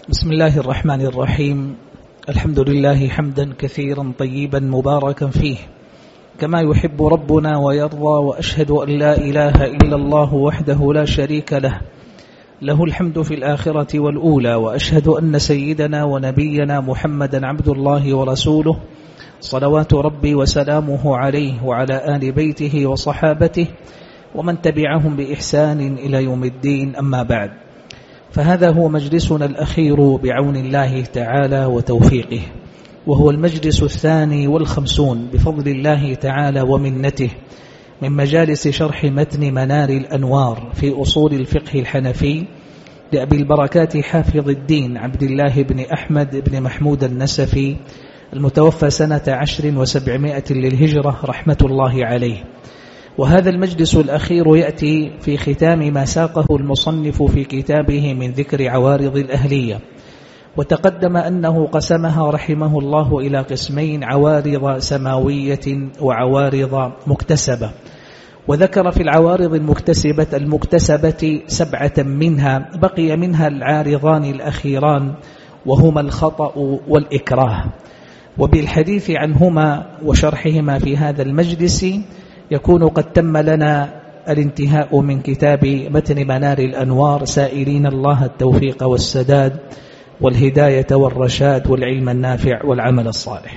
بسم الله الرحمن الرحيم. الحمد لله حمدا كثيرا طيبا مباركا فيه كما يحب ربنا ويرضى، وأشهد أن لا إله إلا الله وحده لا شريك له، له الحمد في الآخرة والأولى، وأشهد أن سيدنا ونبينا محمدا عبد الله ورسوله، صلوات ربي وسلامه عليه وعلى آل بيته وصحابته ومن تبعهم بإحسان إلى يوم الدين. أما بعد، فهذا هو مجلسنا الأخير بعون الله تعالى وتوفيقه، وهو المجلس 52 بفضل الله تعالى ومنته من مجالس شرح متن منار الأنوار في أصول الفقه الحنفي لأبي البركات حافظ الدين عبد الله بن أحمد بن محمود النسفي المتوفى سنة 10 و700 للهجرة رحمة الله عليه. وهذا المجلس الأخير يأتي في ختام ما ساقه المصنف في كتابه من ذكر عوارض الأهلية، وتقدم أنه قسمها رحمه الله إلى قسمين: عوارض سماوية وعوارض مكتسبة. وذكر في العوارض المكتسبة 7 منها، بقي منها العارضان الأخيران وهما الخطأ والإكراه. وبالحديث عنهما وشرحهما في هذا المجلس يكون قد تم لنا الانتهاء من كتاب متن منار الأنوار، سائلين الله التوفيق والسداد والهداية والرشاد والعلم النافع والعمل الصالح.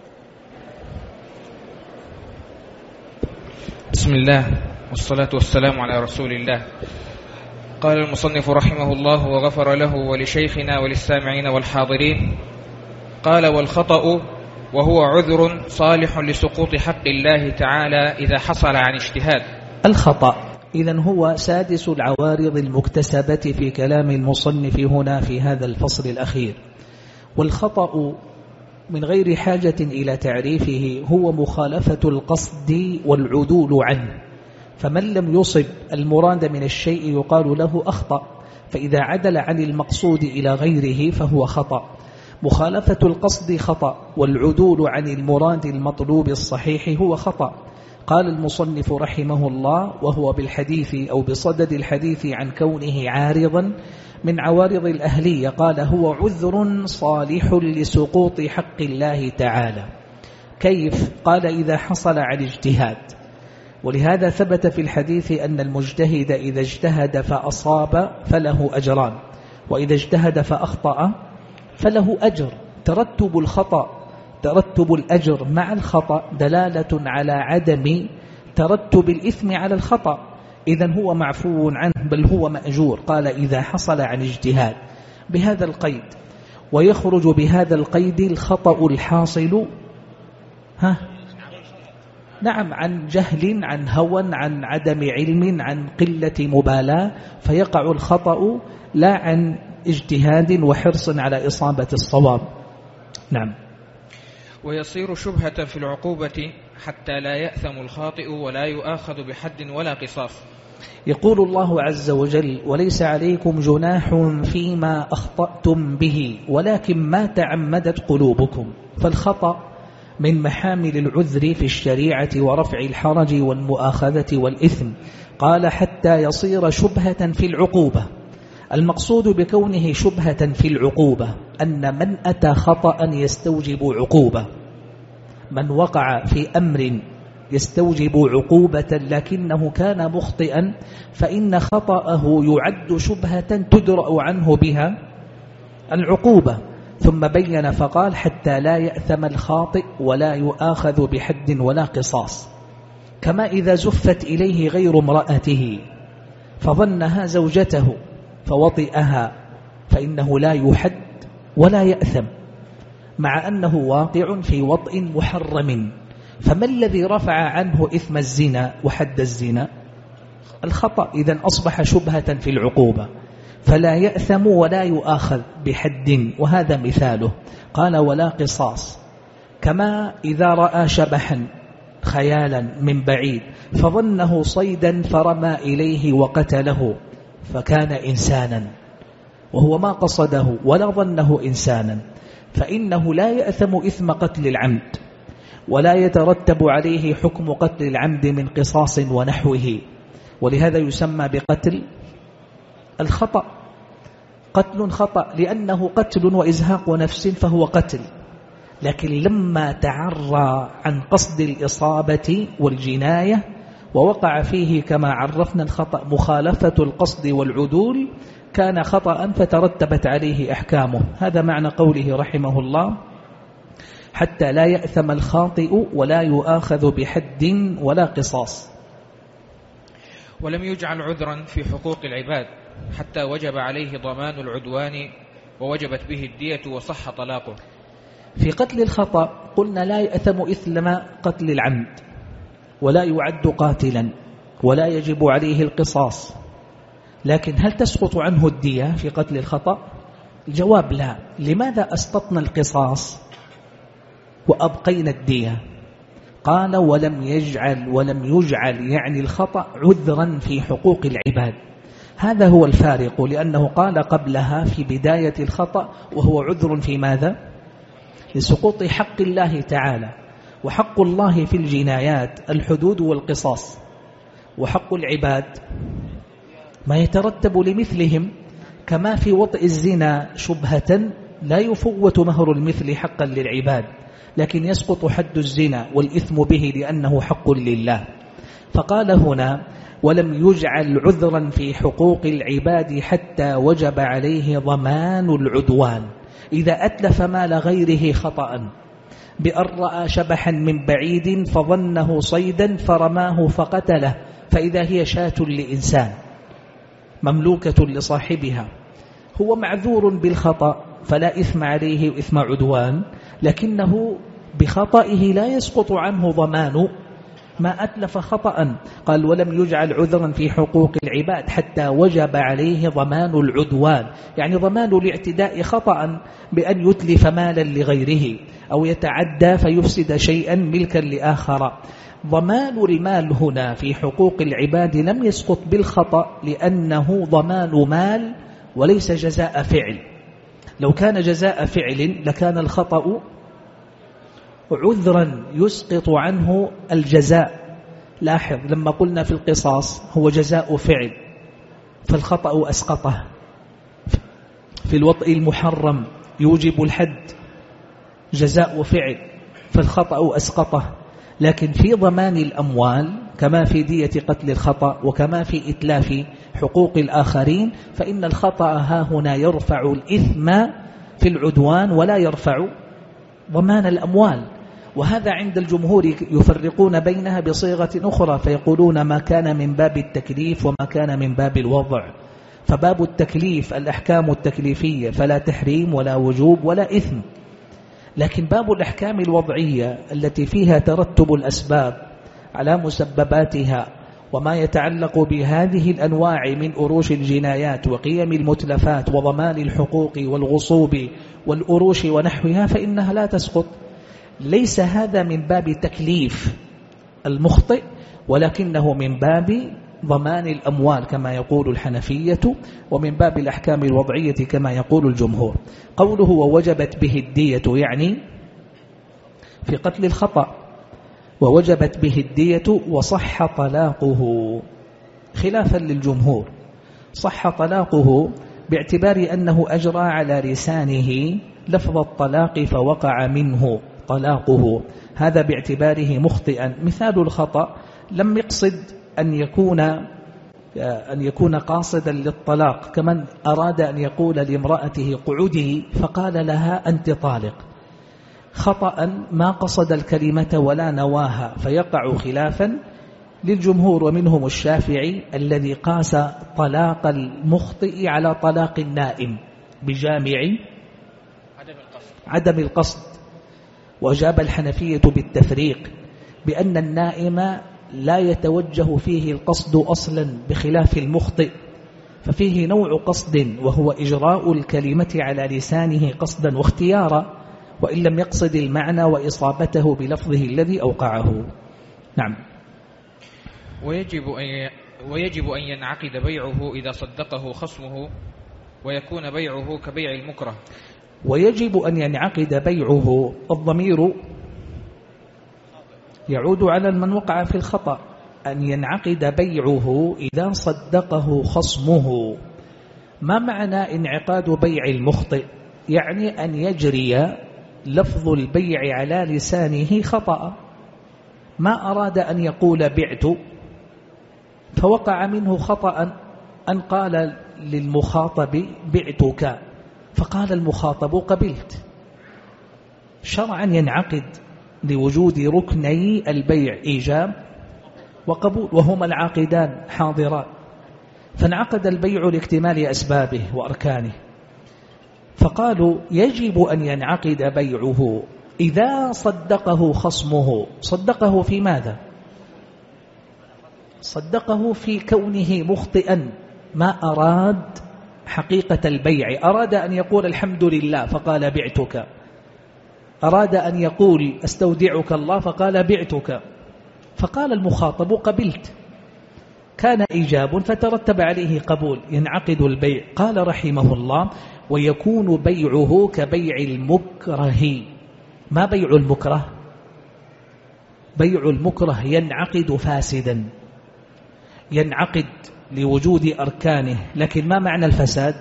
بسم الله والصلاة والسلام على رسول الله. قال المصنف رحمه الله وغفر له ولشيخنا وللسامعين والحاضرين. قال: والخطأ وهو عذر صالح لسقوط حق الله تعالى إذا حصل عن اجتهاد. الخطأ إذن هو سادس العوارض المكتسبة في كلام المصنف هنا في هذا الفصل الأخير. والخطأ من غير حاجة إلى تعريفه هو مخالفة القصد والعدول عنه، فمن لم يصب المراد من الشيء يقال له أخطأ، فإذا عدل عن المقصود إلى غيره فهو خطأ. مخالفة القصد خطأ، والعدول عن المراد المطلوب الصحيح هو خطأ. قال المصنف رحمه الله وهو بالحديث أو بصدد الحديث عن كونه عارضا من عوارض الأهلية، قال: هو عذر صالح لسقوط حق الله تعالى. كيف؟ قال: إذا حصل عن اجتهاد. ولهذا ثبت في الحديث أن المجتهد إذا اجتهد فأصاب فله أجران، وإذا اجتهد فأخطأ فله أجر. ترتب الأجر مع الخطأ دلالة على عدم ترتب الإثم على الخطأ، إذن هو معفو عنه بل هو مأجور. قال: إذا حصل عن اجتهاد بهذا القيد، ويخرج بهذا القيد الخطأ الحاصل نعم عن جهل، عن هوى، عن عدم علم، عن قلة مبالاة، فيقع الخطأ لا عن اجتهاد وحرص على إصابة الصواب. نعم. ويصير شبهة في العقوبة حتى لا يأثم الخاطئ ولا يؤاخذ بحد ولا قصاص. يقول الله عز وجل: وليس عليكم جناح فيما أخطأتم به ولكن ما تعمدت قلوبكم. فالخطأ من محامل العذر في الشريعة ورفع الحرج والمؤاخذة والإثم. قال: حتى يصير شبهة في العقوبة. المقصود بكونه شبهة في العقوبة أن من أتى خطأ يستوجب عقوبة، من وقع في أمر يستوجب عقوبة لكنه كان مخطئا، فإن خطأه يعد شبهة تدرأ عنه بها العقوبة. ثم بين فقال: حتى لا يأثم الخاطئ ولا يؤاخذ بحد ولا قصاص. كما إذا زفت إليه غير امرأته فظنها زوجته فوطئها، فإنه لا يحد ولا يأثم، مع أنه واقع في وطئ محرم. فما الذي رفع عنه إثم الزنا وحد الزنا؟ الخطأ. إذن أصبح شبهة في العقوبة، فلا يأثم ولا يؤاخذ بحد، وهذا مثاله. قال: ولا قصاص. كما إذا رأى شبحا خيالا من بعيد فظنه صيدا فرمى إليه وقتله فكان إنسانا، وهو ما قصده ولا ظنه إنسانا، فإنه لا يأثم إثم قتل العمد، ولا يترتب عليه حكم قتل العمد من قصاص ونحوه. ولهذا يسمى بقتل الخطأ. قتل خطأ لأنه قتل وإزهاق نفس فهو قتل، لكن لما تعرى عن قصد الإصابة والجناية ووقع فيه كما عرفنا الخطأ مخالفة القصد والعدول كان خطأ فترتبت عليه أحكامه. هذا معنى قوله رحمه الله حتى لا يأثم الخاطئ ولا يؤاخذ بحد ولا قصاص. ولم يجعل عذرا في حقوق العباد حتى وجب عليه ضمان العدوان ووجبت به الدية وصح طلاقه. في قتل الخطأ قلنا لا يأثم إثم قتل العمد ولا يعد قاتلا ولا يجب عليه القصاص، لكن هل تسقط عنه الدية في قتل الخطأ؟ الجواب لا. لماذا أسقطنا القصاص وأبقينا الدية؟ قال ولم يجعل يعني الخطأ عذرا في حقوق العباد. هذا هو الفارق، لأنه قال قبلها في بداية الخطأ وهو عذر في ماذا؟ لسقوط حق الله تعالى، وحق الله في الجنايات الحدود والقصاص، وحق العباد ما يترتب لمثلهم، كما في وطئ الزنا شبهة لا يفوت مهر المثل حقا للعباد، لكن يسقط حد الزنا والإثم به لأنه حق لله. فقال هنا ولم يجعل عذرا في حقوق العباد حتى وجب عليه ضمان العدوان. إذا أتلف مال غيره خطأ بأن رأى شبحا من بعيد فظنه صيدا فرماه فقتله، فإذا هي شاة لإنسان مملوكة لصاحبها هو معذور بالخطأ فلا إثم عليه إثم عدوان، لكنه بخطئه لا يسقط عنه ضمان ما أتلف خطأ. قال ولم يجعل عذرا في حقوق العباد حتى وجب عليه ضمان العدوان، يعني ضمان الاعتداء خطأ بأن يتلف مالا لغيره أو يتعدى فيفسد شيئا ملكا لآخر. ضمان المال هنا في حقوق العباد لم يسقط بالخطأ لأنه ضمان مال وليس جزاء فعل. لو كان جزاء فعل لكان الخطأ عذرا يسقط عنه الجزاء. لاحظ لما قلنا في القصاص هو جزاء فعل فالخطأ أسقطه، في الوطء المحرم يوجب الحد جزاء فعل فالخطأ أسقطه، لكن في ضمان الأموال كما في دية قتل الخطأ وكما في إتلاف حقوق الآخرين فإن الخطأ ها هنا يرفع الإثم في العدوان ولا يرفع ضمان الأموال. وهذا عند الجمهور يفرقون بينها بصيغة أخرى فيقولون ما كان من باب التكليف وما كان من باب الوضع. فباب التكليف الأحكام التكليفية فلا تحريم ولا وجوب ولا إثم، لكن باب الأحكام الوضعية التي فيها ترتب الأسباب على مسبباتها وما يتعلق بهذه الأنواع من أروش الجنايات وقيم المتلفات وضمان الحقوق والغصوب والأروش ونحوها فإنها لا تسقط. ليس هذا من باب تكليف المخطئ ولكنه من باب ضمان الأموال كما يقول الحنفية، ومن باب الأحكام الوضعية كما يقول الجمهور. قوله ووجبت به الدية يعني في قتل الخطأ ووجبت به الدية وصح طلاقه خلافا للجمهور. صح طلاقه باعتبار أنه أجرى على لسانه لفظ الطلاق فوقع منه طلاقه، هذا باعتباره مخطئا. مثال الخطأ لم يقصد أن يكون قاصدا للطلاق، كمن أراد أن يقول لامرأته قعدي فقال لها أنت طالق، خطأ ما قصد الكلمة ولا نواها فيقع خلافا للجمهور ومنهم الشافعي الذي قاس طلاق المخطئ على طلاق النائم بجامع عدم القصد، وأجاب الحنفية بالتفريق بأن النائم لا يتوجه فيه القصد أصلا بخلاف المخطئ، ففيه نوع قصد وهو إجراء الكلمة على لسانه قصدا واختيارا وإن لم يقصد المعنى وإصابته بلفظه الذي أوقعه. نعم. ويجب أن ينعقد بيعه إذا صدقه خصمه ويكون بيعه كبيع المكره. ويجب أن ينعقد بيعه، الضمير يعود على من وقع في الخطأ، أن ينعقد بيعه إذا صدقه خصمه ما معنى انعقاد بيع المخطئ؟ يعني أن يجري لفظ البيع على لسانه خطأ، ما أراد أن يقول بعت فوقع منه خطأ أن قال للمخاطب بعتك، فقال المخاطب قبلت. شرعا ينعقد لوجود ركني البيع إيجاب وقبول، وهما العاقدان حاضران، فانعقد البيع لاكتمال أسبابه وأركانه، فقالوا يجب أن ينعقد بيعه إذا صدقه خصمه. صدقه في ماذا؟ صدقه في كونه مخطئا، ما أراد حقيقة البيع، أراد أن يقول الحمد لله فقال بعتك، أراد أن يقول استودعك الله فقال بعتك، فقال المخاطب قبلت، كان إيجاب فترتب عليه قبول، ينعقد البيع. قال رحمه الله ويكون بيعه كبيع المكره. ما بيع المكره؟ بيع المكره ينعقد فاسدا، ينعقد لوجود أركانه، لكن ما معنى الفساد؟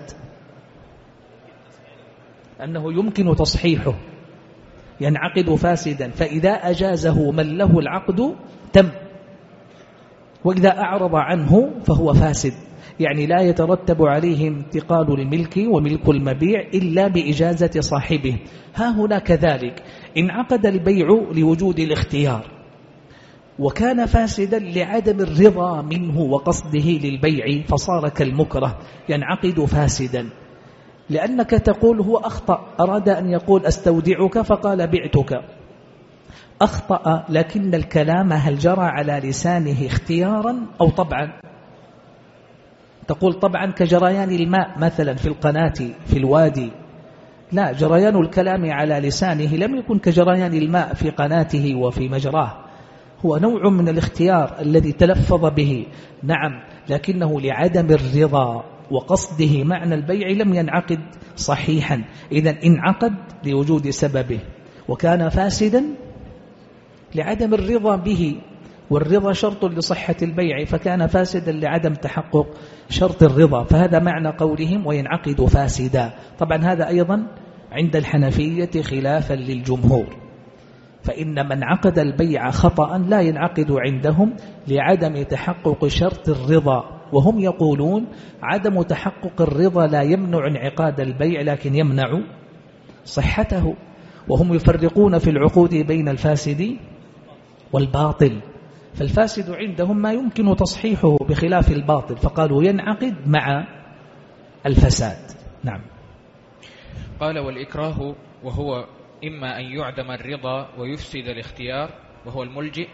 أنه يمكن تصحيحه، ينعقد فاسدا، فإذا أجازه من له العقد تم، وإذا أعرض عنه فهو فاسد، يعني لا يترتب عليه انتقال الملك وملك المبيع إلا بإجازة صاحبه. ها هنا كذلك انعقد البيع لوجود الاختيار، وكان فاسدا لعدم الرضا منه وقصده للبيع، فصار كالمكره ينعقد فاسدا، لأنك تقول هو أخطأ، أراد أن يقول أستودعك فقال بعتك، أخطأ، لكن الكلام هل جرى على لسانه اختيارا أو طبعا؟ تقول طبعا كجريان الماء مثلا في القناة في الوادي، لا، جريان الكلام على لسانه لم يكن كجريان الماء في قناته وفي مجراه، هو نوع من الاختيار الذي تلفظ به، نعم، لكنه لعدم الرضا وقصده معنى البيع لم ينعقد صحيحا. إذن انعقد لوجود سببه، وكان فاسدا لعدم الرضا به، والرضا شرط لصحة البيع، فكان فاسدا لعدم تحقق شرط الرضا، فهذا معنى قولهم وينعقد فاسدا. طبعا هذا أيضا عند الحنفية خلافا للجمهور، فإن من عقد البيع خطأ لا ينعقد عندهم لعدم تحقق شرط الرضا، وهم يقولون عدم تحقق الرضا لا يمنع انعقاد البيع لكن يمنع صحته، وهم يفرقون في العقود بين الفاسد والباطل، فالفاسد عندهم ما يمكن تصحيحه بخلاف الباطل، فقالوا ينعقد مع الفساد. نعم. قال والإكراه وهو إما أن يعدم الرضا ويفسد الاختيار وهو الملجئ،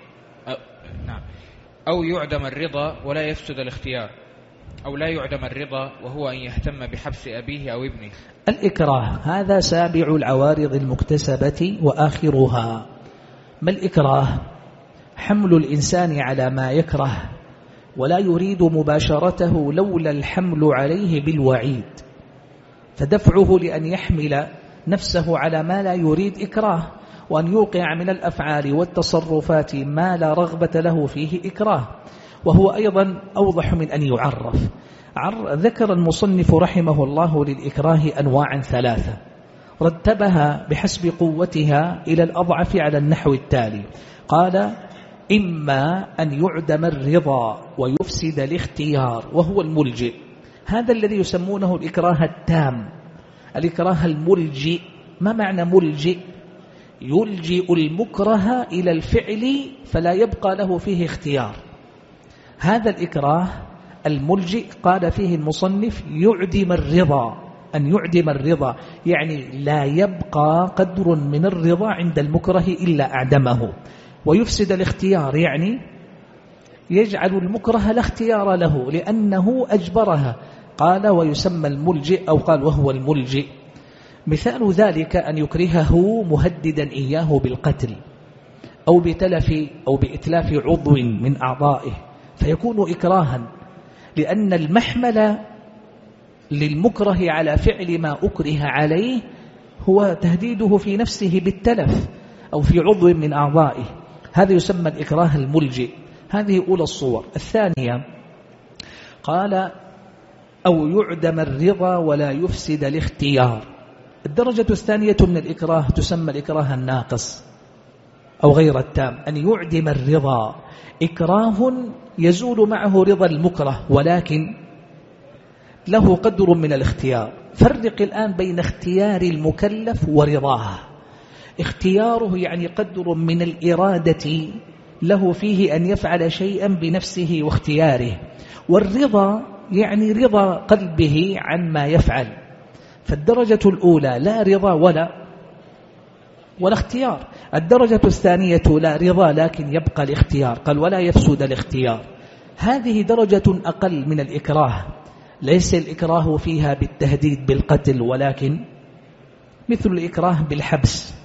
أو يعدم الرضا ولا يفسد الاختيار، أو لا يعدم الرضا وهو أن يهتم بحبس أبيه أو ابنه. الإكراه هذا سابع العوارض المكتسبة وآخرها. ما الإكراه؟ حمل الإنسان على ما يكره ولا يريد مباشرته لولا الحمل عليه بالوعيد، فدفعه لأن يحمل نفسه على ما لا يريد إكراه، وأن يوقع من الأفعال والتصرفات ما لا رغبة له فيه إكراه، وهو أيضا أوضح من أن يعرف. ذكر المصنف رحمه الله للإكراه أنواعا ثلاثة، رتبها بحسب قوتها إلى الأضعف على النحو التالي. قال إما أن يعدم الرضا ويفسد الاختيار وهو الملجئ، هذا الذي يسمونه الإكراه التام، الإكراه الملجئ. ما معنى ملجئ؟ يلجئ المكره إلى الفعل فلا يبقى له فيه اختيار. هذا الإكراه الملجئ قال فيه المصنف يعدم الرضا، أن يعدم الرضا يعني لا يبقى قدر من الرضا عند المكره إلا أعدمه. ويفسد الاختيار يعني يجعل المكره لا اختيار له لأنه أجبرها. قال ويسمى الملجئ، أو قال وهو الملجئ. مثال ذلك أن يكرهه مهددا إياه بالقتل أو بتلف أو بإتلاف عضو من أعضائه، فيكون إكراها، لأن المحمل للمكره على فعل ما أكره عليه هو تهديده في نفسه بالتلف أو في عضو من أعضائه، هذا يسمى الإكراه الملجئ. هذه أولى الصور. الثانية قال أو يعدم الرضا ولا يفسد الاختيار. الدرجة الثانية من الإكراه تسمى الإكراه الناقص أو غير التام، أن يعدم الرضا، إكراه يزول معه رضا المكره ولكن له قدر من الاختيار. فرق الآن بين اختيار المكلف ورضاه. اختياره يعني قدر من الإرادة له فيه أن يفعل شيئا بنفسه واختياره، والرضا يعني رضا قلبه عن ما يفعل. فالدرجة الأولى لا رضا ولا اختيار. الدرجة الثانية لا رضا لكن يبقى الاختيار، قال ولا يفسد الاختيار. هذه درجة أقل من الإكراه، ليس الإكراه فيها بالتهديد بالقتل، ولكن مثل الإكراه بالحبس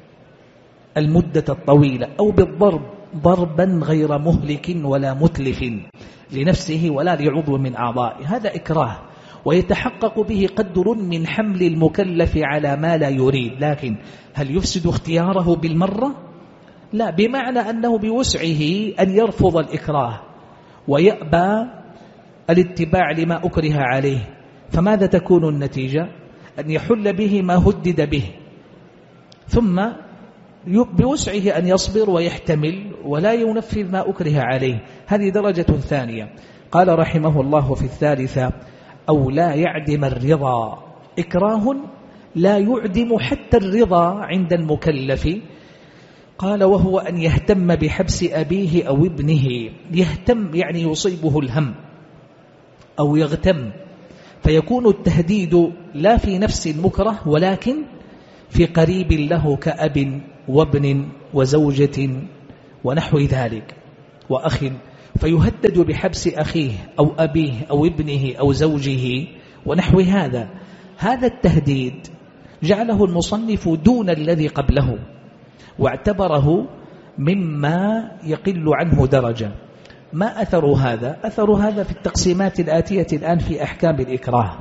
المدة الطويلة أو بالضرب ضربا غير مهلك ولا متلف لنفسه ولا لعضو من أعضائه، هذا إكراه ويتحقق به قدر من حمل المكلف على ما لا يريد. لكن هل يفسد اختياره بالمرة؟ لا، بمعنى أنه بوسعه أن يرفض الإكراه ويأبى الاتباع لما أكره عليه، فماذا تكون النتيجة؟ أن يحل به ما هدد به، ثم بوسعه أن يصبر ويحتمل ولا ينفذ ما أكره عليه. هذه درجة ثانية. قال رحمه الله في الثالثة أو لا يعدم الرضا، إكراه لا يعدم حتى الرضا عند المكلف. قال وهو أن يهتم بحبس أبيه أو ابنه. يهتم يعني يصيبه الهم أو يغتم، فيكون التهديد لا في نفس المكره ولكن في قريب له كأب وابن وزوجة ونحو ذلك وأخ، فيهدد بحبس أخيه أو أبيه أو ابنه أو زوجه ونحو هذا. هذا التهديد جعله المصنف دون الذي قبله واعتبره مما يقل عنه درجة. ما أثر هذا؟ أثر هذا في التقسيمات الآتية الآن في أحكام الإكراه.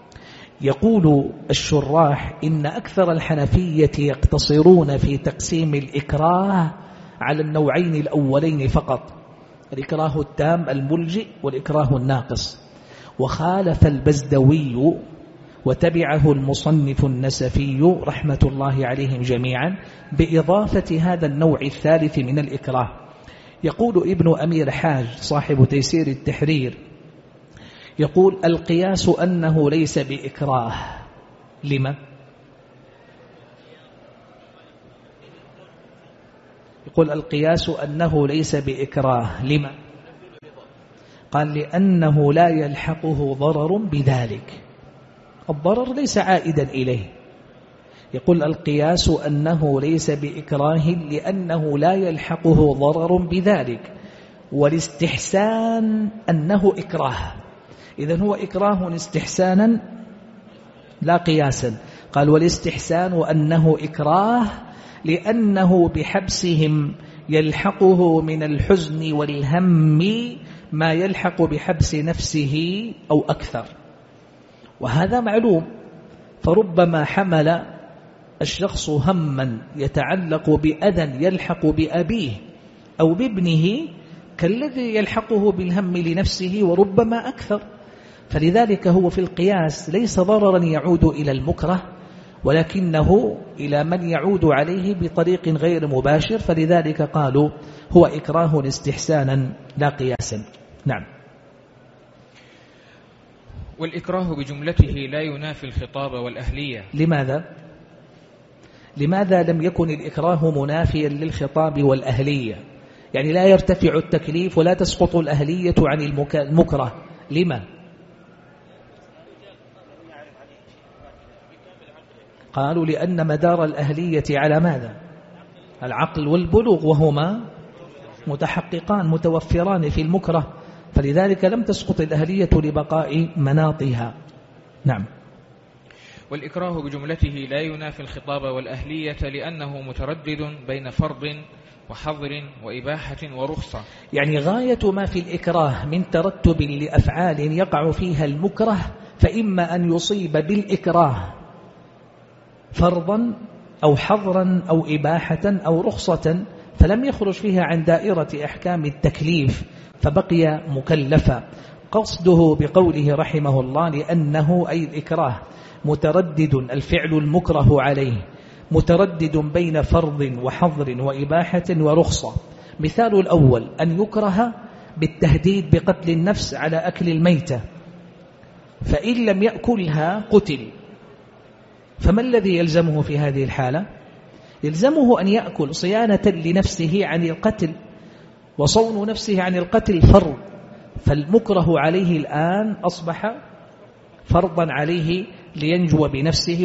يقول الشراح إن أكثر الحنفية يقتصرون في تقسيم الإكراه على النوعين الأولين فقط، الإكراه التام الملجئ والإكراه الناقص، وخالف البزدوي وتبعه المصنف النسفي رحمة الله عليهم جميعا بإضافة هذا النوع الثالث من الإكراه. يقول ابن أمير حاج صاحب تيسير التحرير، يقول القياس أنه ليس بإكراه. لما؟ يقول القياس أنه ليس بإكراه. لما؟ قال لأنه لا يلحقه ضرر بذلك، الضرر ليس عائدا إليه. يقول القياس أنه ليس بإكراه لأنه لا يلحقه ضرر بذلك، والاستحسان أنه إكراه. إذن هو إكراه استحسانا لا قياسا. قال والاستحسان أنه إكراه لأنه بحبسهم يلحقه من الحزن والهم ما يلحق بحبس نفسه أو أكثر، وهذا معلوم. فربما حمل الشخص هما يتعلق بأذى يلحق بأبيه أو بابنه كالذي يلحقه بالهم لنفسه وربما أكثر. فلذلك هو في القياس ليس ضررا يعود إلى المكره ولكنه إلى من يعود عليه بطريق غير مباشر، فلذلك قالوا هو إكراه استحسانا لا قياسا. نعم. والإكراه بجملته لا ينافي الخطاب والأهلية. لماذا لم يكن الإكراه منافيا للخطاب والأهلية؟ يعني لا يرتفع التكليف ولا تسقط الأهلية عن المكره. لما؟ قالوا لأن مدار الأهلية على ماذا؟ العقل والبلوغ، وهما متحققان متوفران في المكره، فلذلك لم تسقط الأهلية لبقاء مناطها. نعم. والإكراه بجملته لا ينافي الخطاب والأهلية لأنه متردد بين فرض وحظر وإباحة ورخصة. يعني غاية ما في الإكراه من ترتب لأفعال يقع فيها المكره، فإما أن يصيب بالإكراه فرضا أو حظرا أو إباحة أو رخصة، فلم يخرج فيها عن دائرة أحكام التكليف فبقي مكلفا. قصده بقوله رحمه الله لأنه أي الإكراه متردد، الفعل المكره عليه متردد بين فرض وحظر وإباحة ورخصة. مثال الأول أن يكره بالتهديد بقتل النفس على أكل الميتة، فإن لم يأكلها قتل، فما الذي يلزمه في هذه الحالة؟ يلزمه أن يأكل صيانة لنفسه عن القتل، وصون نفسه عن القتل فرض، فالمكره عليه الآن أصبح فرضا عليه لينجو بنفسه،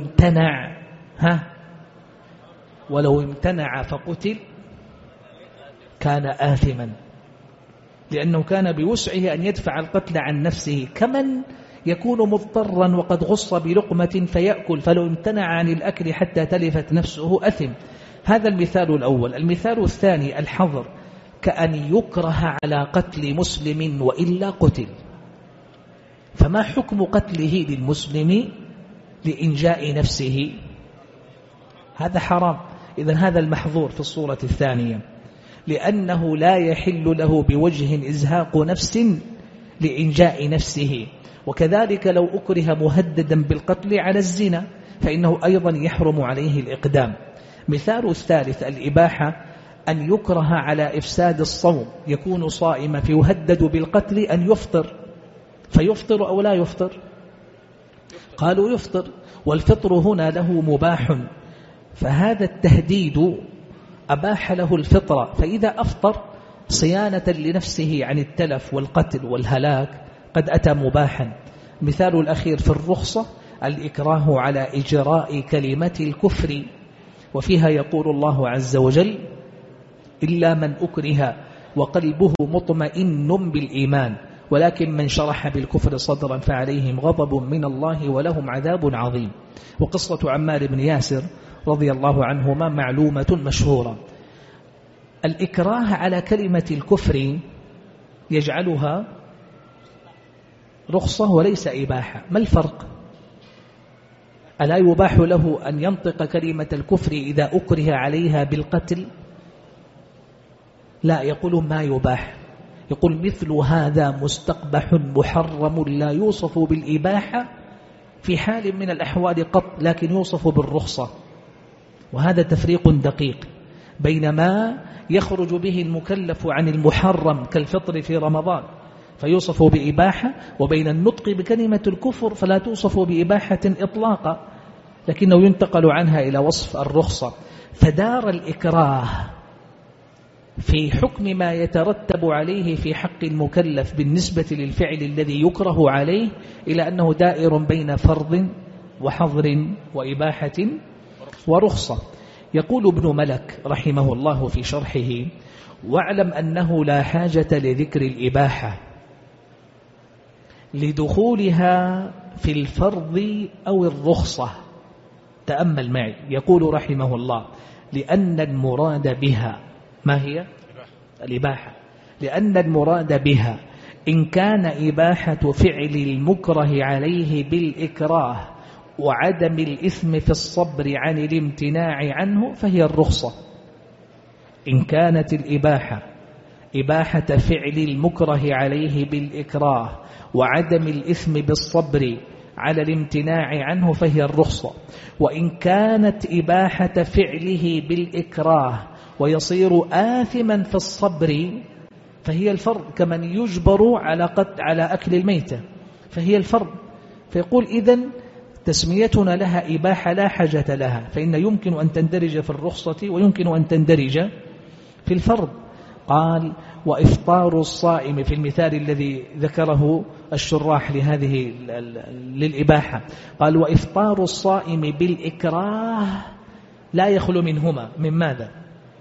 ولو امتنع فقتل كان آثما، لأنه كان بوسعه أن يدفع القتل عن نفسه، كمن يكون مضطرا وقد غص بلقمة فيأكل، فلو امتنع عن الأكل حتى تلفت نفسه أثم. هذا المثال الأول. المثال الثاني الحظر، كأن يكره على قتل مسلم وإلا قتل، فما حكم قتله للمسلم لإنجاء نفسه؟ هذا حرام. إذن هذا المحظور في الصورة الثانية، لأنه لا يحل له بوجه إزهاق نفس لإنجاء نفسه. وكذلك لو أكره مهددا بالقتل على الزنا فإنه أيضا يحرم عليه الإقدام. مثال الثالث الإباحة، أن يكره على إفساد الصوم، يكون صائما فيهدد بالقتل أن يفطر، فيفطر أو لا يفطر؟ قالوا يفطر، والفطر هنا له مباح، فهذا التهديد أباح له الفطرة، فإذا أفطر صيانة لنفسه عن التلف والقتل والهلاك قد أتى مباحا. مثال الأخير في الرخصة الإكراه على إجراء كلمة الكفر، وفيها يقول الله عز وجل إلا من أكره وقلبه مطمئن بالإيمان ولكن من شرح بالكفر صدرا فعليهم غضب من الله ولهم عذاب عظيم. وقصة عمار بن ياسر رضي الله عنهما معلومة مشهورة. الإكراه على كلمة الكفر يجعلها رخصة وليس إباحة، ما الفرق؟ ألا يباح له أن ينطق كلمة الكفر إذا أكره عليها بالقتل؟ لا، يقول ما يباح، يقول مثل هذا مستقبح محرم لا يوصف بالإباحة في حال من الأحوال قط، لكن يوصف بالرخصة. وهذا تفريق دقيق بين ما يخرج به المكلف عن المحرم كالفطر في رمضان فيوصف بإباحة، وبين النطق بكلمة الكفر فلا توصف بإباحة إطلاقا، لكنه ينتقل عنها إلى وصف الرخصة. فدار الإكراه في حكم ما يترتب عليه في حق المكلف بالنسبة للفعل الذي يكره عليه إلى أنه دائر بين فرض وحظر وإباحة ورخصة. يقول ابن ملك رحمه الله في شرحه: واعلم أنه لا حاجة لذكر الإباحة لدخولها في الفرض أو الرخصة. تأمل معي، يقول رحمه الله: لأن المراد بها ما هي؟ الإباحة. لأن المراد بها إن كان إباحة فعل المكره عليه بالإكراه وعدم الإثم في الصبر عن الامتناع عنه فهي الرخصة. إن كانت الإباحة إباحة فعل المكره عليه بالإكراه وعدم الإثم بالصبر على الامتناع عنه فهي الرخصة. وإن كانت إباحة فعله بالإكراه ويصير آثما في الصبر فهي الفرض، كمن يجبر على أكل الميتة فهي الفرض. فيقول إذن تسميتنا لها إباحة لا حاجة لها، فإن يمكن أن تندرج في الرخصة ويمكن أن تندرج في الفرض. قال: وإفطار الصائم، في المثال الذي ذكره الشراح لهذه للإباحة، قال: وإفطار الصائم بالإكراه لا يخلو منهما. من ماذا؟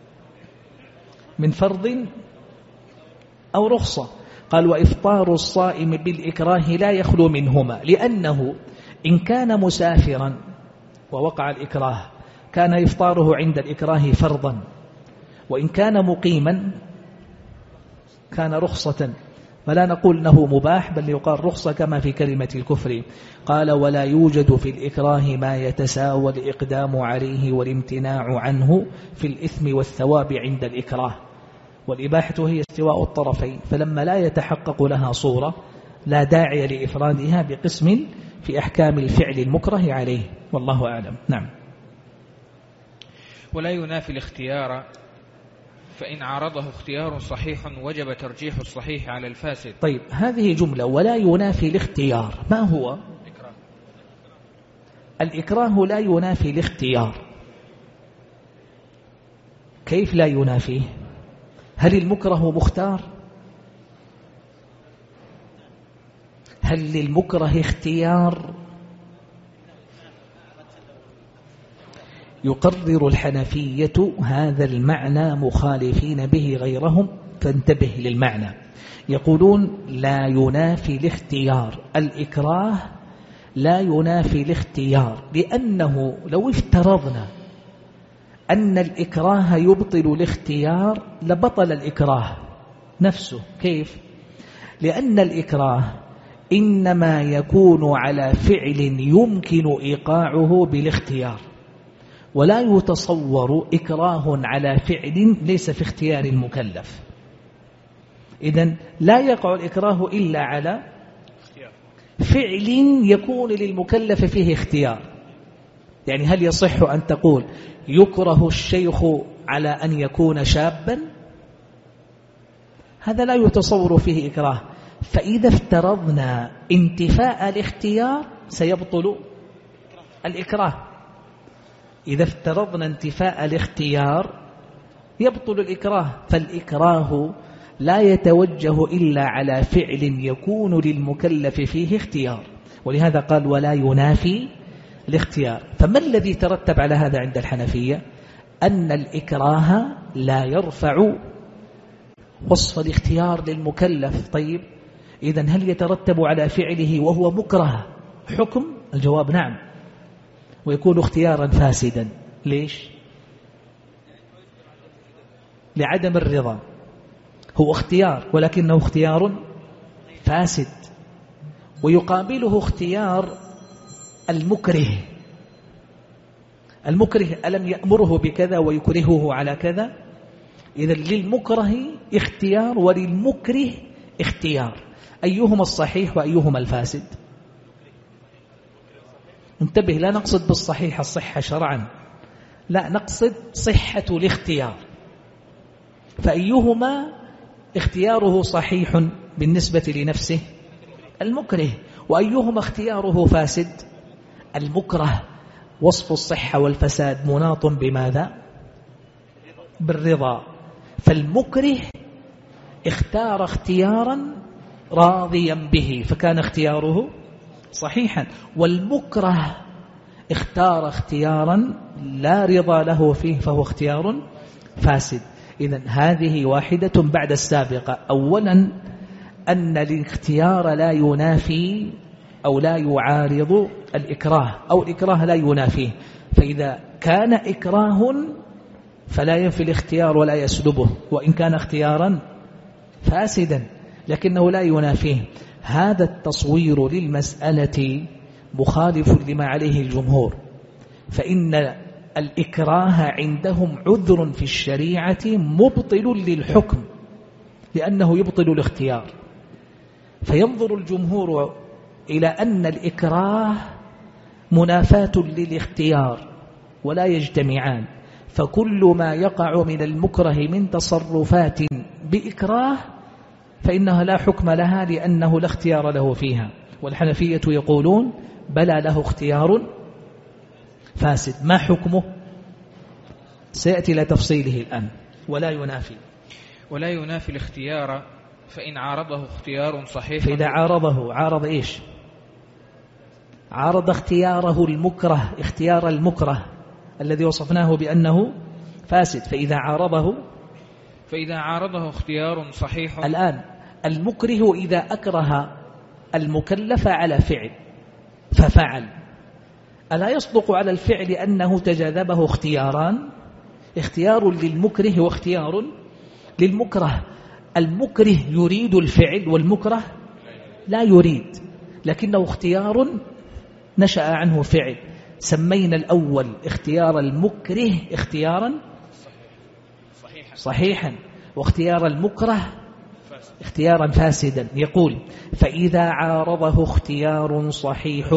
من فرض أو رخصة. قال: وإفطار الصائم بالإكراه لا يخلو منهما، لأنه إن كان مسافرا ووقع الإكراه كان إفطاره عند الإكراه فرضا، وإن كان مقيما كان رخصة، فلا نقول أنه مباح بل يقال رخصة كما في كلمة الكفر. قال: ولا يوجد في الإكراه ما يتساوى الإقدام عليه والامتناع عنه في الإثم والثواب عند الإكراه، والإباحة هي استواء الطرفين، فلما لا يتحقق لها صورة لا داعي لإفرادها بقسم في أحكام الفعل المكره عليه، والله أعلم. نعم. ولا ينافي الاختيار فإن عارضه اختيار صحيح وجب ترجيح الصحيح على الفاسد. طيب، هذه جملة ولا ينافي الاختيار، ما هو؟ الإكراه لا ينافي الاختيار. كيف لا ينافيه؟ هل المكره مختار؟ هل للمكره اختيار؟ يقرر الحنفية هذا المعنى مخالفين به غيرهم، فانتبه للمعنى. يقولون لا ينافي الاختيار، الإكراه لا ينافي الاختيار، لأنه لو افترضنا أن الإكراه يبطل الاختيار لبطل الإكراه نفسه. كيف؟ لأن الإكراه إنما يكون على فعل يمكن إيقاعه بالاختيار، ولا يتصور إكراه على فعل ليس في اختيار المكلف. إذن لا يقع الإكراه إلا على فعل يكون للمكلف فيه اختيار. يعني هل يصح أن تقول يكره الشيخ على أن يكون شابا؟ هذا لا يتصور فيه إكراه. فإذا افترضنا انتفاء الاختيار سيبطل الإكراه. إذا افترضنا انتفاء الاختيار يبطل الإكراه، فالإكراه لا يتوجه إلا على فعل يكون للمكلف فيه اختيار، ولهذا قال ولا ينافي الاختيار. فما الذي ترتب على هذا عند الحنفية؟ أن الإكراه لا يرفع وصف الاختيار للمكلف. طيب، إذن هل يترتب على فعله وهو مكره حكم؟ الجواب نعم، ويكون اختيارا فاسدا. ليش؟ لعدم الرضا. هو اختيار ولكنه اختيار فاسد، ويقابله اختيار المكره. المكره ألم يأمره بكذا ويكرهه على كذا؟ إذن للمكره اختيار وللمكره اختيار، أيهما الصحيح وأيهما الفاسد؟ انتبه، لا نقصد بالصحيح الصحة شرعا، لا نقصد صحة الاختيار. فأيهما اختياره صحيح بالنسبة لنفسه؟ المكره. وأيهما اختياره فاسد؟ المكره. وصف الصحة والفساد مناط بماذا؟ بالرضا. فالمكره اختار اختيارا راضيا به فكان اختياره صحيحا، والمكره اختار اختيارا لا رضا له فيه فهو اختيار فاسد. إذن هذه واحدة بعد السابقة. أولا أن الاختيار لا ينافي أو لا يعارض الإكراه، أو الإكراه لا ينافيه. فإذا كان إكراه فلا ينفي الاختيار ولا يسلبه، وإن كان اختيارا فاسدا لكنه لا ينافيه. هذا التصوير للمسألة مخالف لما عليه الجمهور، فإن الإكراه عندهم عذر في الشريعة مبطل للحكم، لأنه يبطل الاختيار. فينظر الجمهور إلى أن الإكراه منافاة للاختيار ولا يجتمعان، فكل ما يقع من المكره من تصرفات بإكراه فإنها لا حكم لها لأنه لا اختيار له فيها. والحنفية يقولون بلى له اختيار فاسد. ما حكمه؟ سيأتي لتفصيله الآن. ولا ينافي الاختيار فإن عارضه اختيار صحيح. فإذا عارضه، عارض إيش؟ عارض اختياره المكره، اختيار المكره الذي وصفناه بأنه فاسد. فإذا عارضه اختيار صحيح. الآن المكره إذا أكره المكلف على فعل ففعل، ألا يصدق على الفعل أنه تجاذبه اختياران؟ اختيار للمكره واختيار للمكره. المكره يريد الفعل والمكره لا يريد، لكنه اختيار نشأ عنه فعل. سمينا الأول اختيار المكره اختيارا صحيحا، واختيار المكره اختيارا فاسدا. يقول فإذا عارضه اختيار صحيح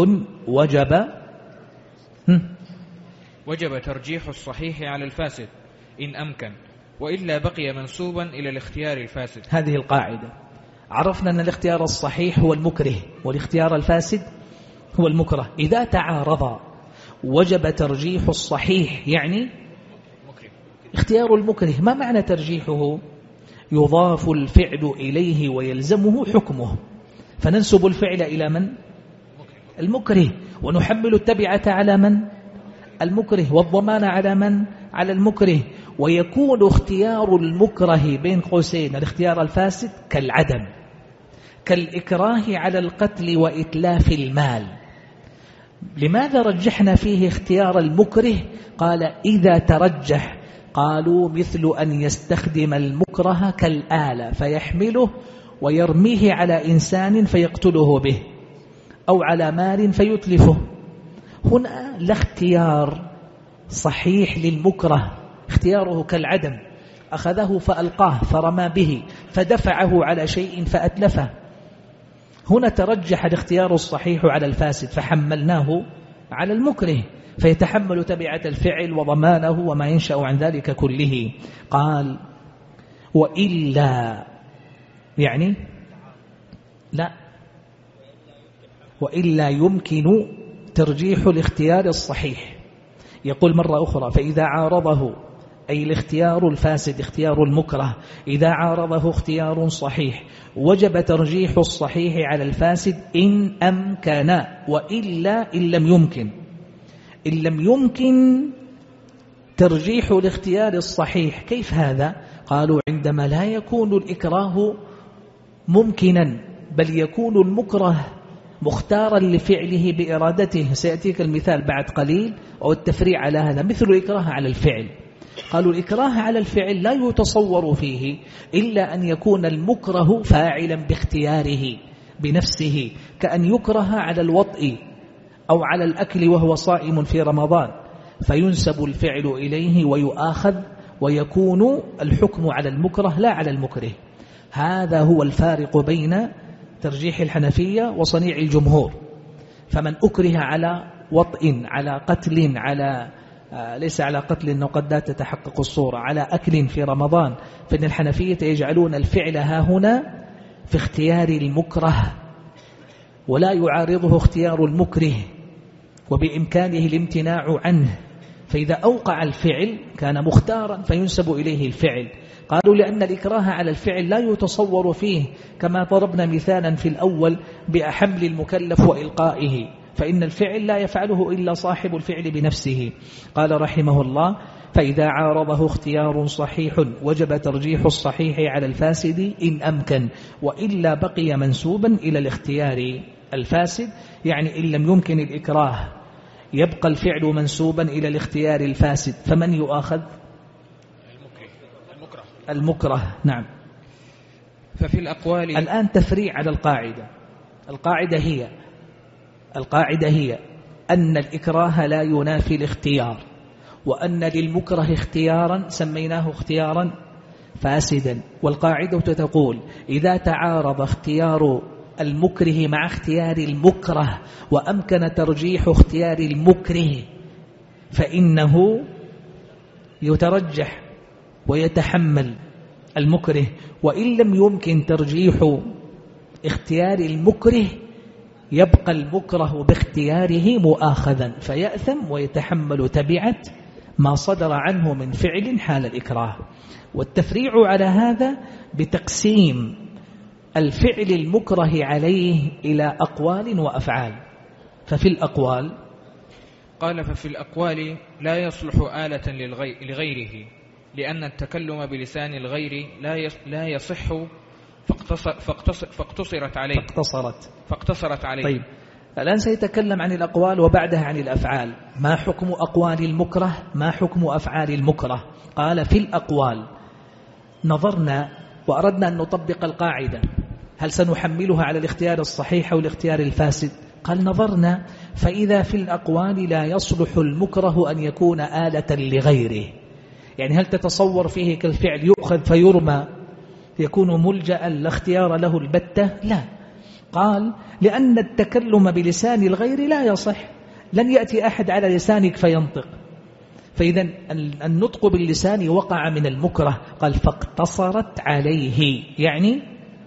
وجب ترجيح الصحيح على الفاسد إن أمكن، وإلا بقي منسوبا إلى الاختيار الفاسد. هذه القاعدة. عرفنا أن الاختيار الصحيح هو المكره والاختيار الفاسد هو المكره. إذا تعارضا وجب ترجيح الصحيح، يعني اختيار المكره. ما معنى ترجيحه؟ يضاف الفعل إليه ويلزمه حكمه، فننسب الفعل إلى من؟ المكره، ونحمل التبعة على من؟ المكره، والضمان على من؟ على المكره. ويكون اختيار المكره بين قوسين الاختيار الفاسد كالعدم، كالإكراه على القتل وإتلاف المال. لماذا رجحنا فيه اختيار المكره؟ قال إذا ترجح، قالوا مثل أن يستخدم المكره كالآلة فيحمله ويرميه على إنسان فيقتله به، أو على مال فيتلفه. هنا لا اختيار صحيح للمكره، اختياره كالعدم، أخذه فألقاه فرمى به فدفعه على شيء فأتلفه. هنا ترجح الاختيار الصحيح على الفاسد فحملناه على المكره، فيتحمل تبعة الفعل وضمانه وما ينشأ عن ذلك كله. قال وإلا، يعني لا، وإلا يمكن ترجيح الاختيار الصحيح. يقول مرة أخرى فإذا عارضه، أي الاختيار الفاسد اختيار المكره، إذا عارضه اختيار صحيح وجب ترجيح الصحيح على الفاسد إن أمكن، وإلا إن لم يمكن. إن لم يمكن ترجيح الاختيار الصحيح، كيف هذا؟ قالوا عندما لا يكون الإكراه ممكنا، بل يكون المكره مختارا لفعله بإرادته. سيأتيك المثال بعد قليل أو التفريع على هذا، مثل الإكراه على الفعل. قالوا الإكراه على الفعل لا يتصور فيه إلا أن يكون المكره فاعلا باختياره بنفسه، كأن يكره على الوطء أو على الأكل وهو صائم في رمضان، فينسب الفعل إليه ويؤاخذ، ويكون الحكم على المكره لا على المكره. هذا هو الفارق بين ترجيح الحنفية وصنيع الجمهور. فمن أكره على وطئ، على قتل، على ليس على قتل أنه قد لا تتحقق الصورة، على أكل في رمضان، فإن الحنفية يجعلون الفعل ها هنا في اختيار المكره ولا يعارضه اختيار المكره، وبإمكانه الامتناع عنه. فإذا أوقع الفعل كان مختارا فينسب إليه الفعل. قالوا لأن الإكراه على الفعل لا يتصور فيه، كما ضربنا مثالا في الأول بحمل المكلف وإلقائه، فإن الفعل لا يفعله إلا صاحب الفعل بنفسه. قال رحمه الله فإذا عارضه اختيار صحيح وجب ترجيح الصحيح على الفاسد إن أمكن، وإلا بقي منسوبا إلى الاختيار الفاسد. يعني إن لم يمكن الإكراه يبقى الفعل منسوبا إلى الاختيار الفاسد، فمن يؤاخذ؟ المكره. نعم. ففي الأقوال الآن تفريع على القاعدة. القاعدة هي أن الإكراه لا ينافي الاختيار، وأن للمكره اختيارا سميناه اختيارا فاسدا. والقاعدة تقول إذا تعارض اختيار المكره مع اختيار المكره وأمكن ترجيح اختيار المكره فإنه يترجح ويتحمل المكره، وإن لم يمكن ترجيح اختيار المكره يبقى المكره باختياره مؤاخذا، فيأثم ويتحمل تبعة ما صدر عنه من فعل حال الإكراه. والتفريع على هذا بتقسيم الفعل المكره عليه إلى أقوال وأفعال. ففي الأقوال قال ففي الأقوال لا يصلح آلة لغيره، لأن التكلم بلسان الغير لا يصح، فاقتصرت عليه. طيب الآن سيتكلم عن الأقوال وبعدها عن الأفعال. ما حكم أقوال المكره؟ ما حكم أفعال المكره؟ قال في الأقوال نظرنا وأردنا أن نطبق القاعدة، هل سنحملها على الاختيار الصحيح أو الاختيار الفاسد؟ قال نظرنا فإذا في الأقوال لا يصلح المكره أن يكون آلة لغيره. يعني هل تتصور فيه كالفعل يؤخذ فيرمى يكون ملجأ لا اختيار له البتة؟ لا. قال لأن التكلم بلسان الغير لا يصح، لن يأتي أحد على لسانك فينطق، فإذا النطق باللسان وقع من المكره. قال فاقتصرت عليه، يعني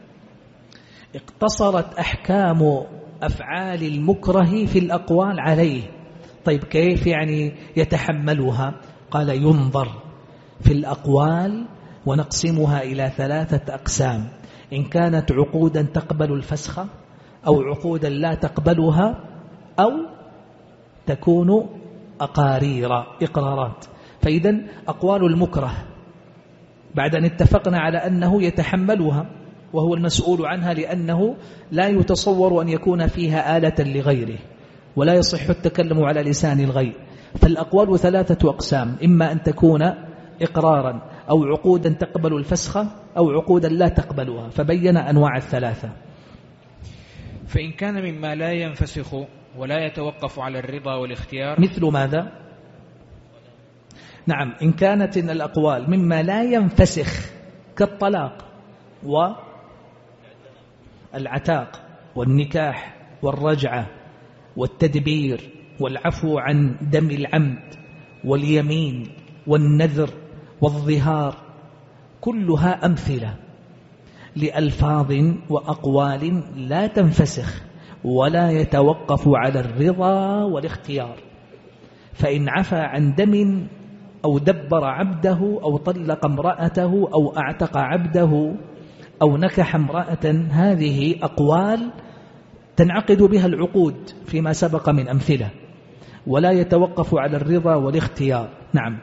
اقتصرت أحكام أفعال المكره في الأقوال عليه. طيب كيف يعني يتحملها؟ قال ينظر في الأقوال ونقسمها إلى 3 أقسام: إن كانت عقودا تقبل الفسخ، أو عقودا لا تقبلها، أو تكون أقارير إقرارات. فإذا أقوال المكره بعد أن اتفقنا على أنه يتحملها وهو المسؤول عنها، لأنه لا يتصور أن يكون فيها آلة لغيره ولا يصح التكلم على لسان الغير، فالأقوال 3 أقسام: إما أن تكون إقرارا، أو عقودا تقبل الفسخ، أو عقودا لا تقبلها، فبين أنواع 3. فإن كان مما لا ينفسخ ولا يتوقف على الرضا والاختيار، مثل ماذا؟ نعم، إن كانت الأقوال مما لا ينفسخ كالطلاق والعتاق والنكاح والرجعة والتدبير والعفو عن دم العمد واليمين والنذر والظهار، كلها أمثلة لألفاظ وأقوال لا تنفسخ ولا يتوقف على الرضا والاختيار. فإن عفى عن دم، أو دبر عبده، أو طلق امرأته، أو اعتق عبده، أو نكح امرأة، هذه أقوال تنعقد بها العقود فيما سبق من أمثلة، ولا يتوقف على الرضا والاختيار. نعم.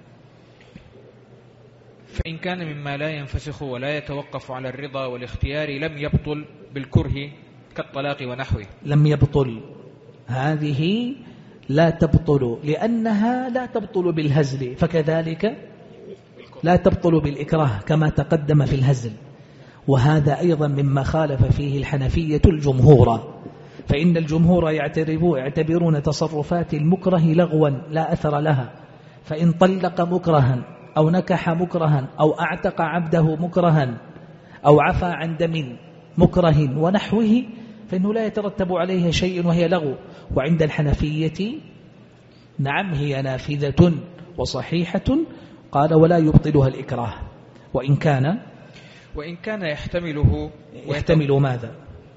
فإن كان مما لا ينفسخ ولا يتوقف على الرضا والاختيار لم يبطل بالكره كالطلاق ونحوه. لم يبطل، هذه لا تبطل، لأنها لا تبطل بالهزل، فكذلك لا تبطل بالإكراه كما تقدم في الهزل. وهذا أيضا مما خالف فيه الحنفية الجمهور، فإن الجمهور يعتبرون تصرفات المكره لغوا لا أثر لها، فإن طلق مكرها، أو نكح مكرها، أو اعتق عبده مكرها، أو عفى عن دم مكره ونحوه، فإنه لا يترتب عليها شيء وهي لغو. وعند الحنفية نعم هي نافذة وصحيحة. قال ولا يبطلها الإكراه. وإن كان يحتمله يحتمل ماذا؟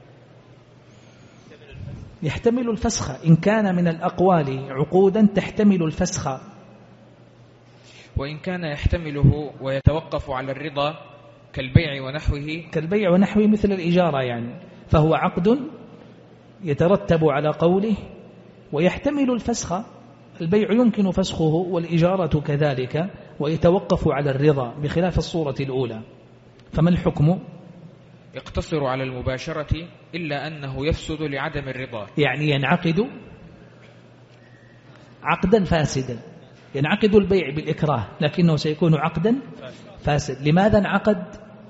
يحتمل الفسخ. إن كان من الأقوال عقودا تحتمل الفسخ. وإن كان يحتمله ويتوقف على الرضا كالبيع ونحوه مثل الإجارة يعني، فهو عقد يترتب على قوله ويحتمل الفسخ. البيع يمكن فسخه والإجارة كذلك، ويتوقف على الرضا بخلاف الصورة الأولى. فما الحكم؟ يقتصر على المباشرة إلا أنه يفسد لعدم الرضا، يعني ينعقد عقدا فاسدا. ينعقد البيع بالإكراه لكنه سيكون عقدا فاسد. لماذا انعقد؟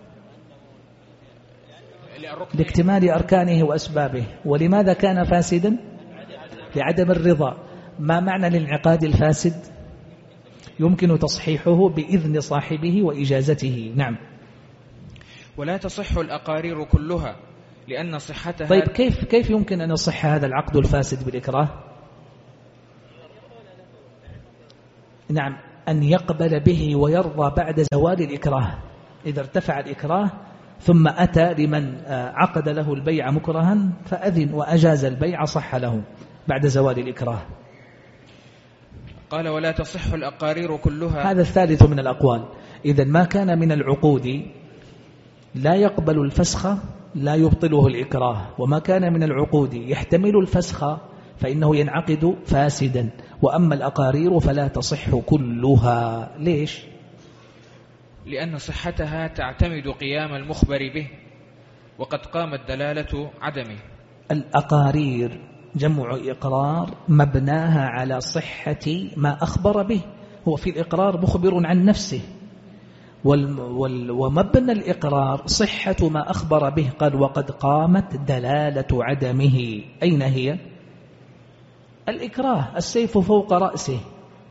لاكتمال أركانه وأسبابه. ولماذا كان فاسدا؟ لعدم الرضا. ما معنى الانعقاد الفاسد؟ يمكن تصحيحه بإذن صاحبه وإجازته. نعم. ولا تصح الأقارير كلها لأن صحتها. طيب كيف يمكن أن يصح هذا العقد الفاسد بالإكراه؟ نعم، أن يقبل به ويرضى بعد زوال الإكراه. إذا ارتفع الإكراه ثم أتى لمن عقد له البيع مكرها فأذن وأجاز البيع صح له بعد زوال الإكراه. قال ولا تصح الأقارير كلها. هذا الثالث من الأقوال. إذن ما كان من العقود لا يقبل الفسخ لا يبطله الإكراه، وما كان من العقود يحتمل الفسخ فإنه ينعقد فاسدا. وأما الأقارير فلا تصح كلها. ليش؟ لأن صحتها تعتمد قيام المخبر به، وقد قامت دلالة عدمه. الأقارير جمع إقرار مبناها على صحة ما أخبر به. هو في الإقرار مخبر عن نفسه، ومبنى الإقرار صحة ما أخبر به. قال وقد قامت دلالة عدمه. أين هي؟ الإكراه، السيف فوق رأسه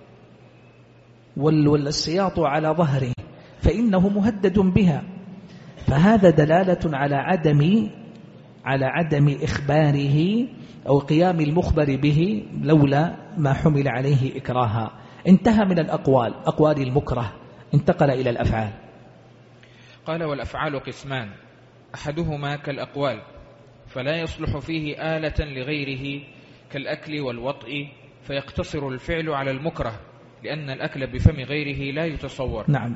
والسياط على ظهره، فإنه مهدد بها. فهذا دلالة على عدم إخباره أو قيام المخبر به لولا ما حمل عليه إكراها. انتهى من أقوال المكره، انتقل إلى الأفعال. قال: والأفعال قسمان، أحدهما كالأقوال فلا يصلح فيه آلة لغيره كالأكل والوطء، فيقتصر الفعل على المكره لأن الأكل بفم غيره لا يتصور. نعم،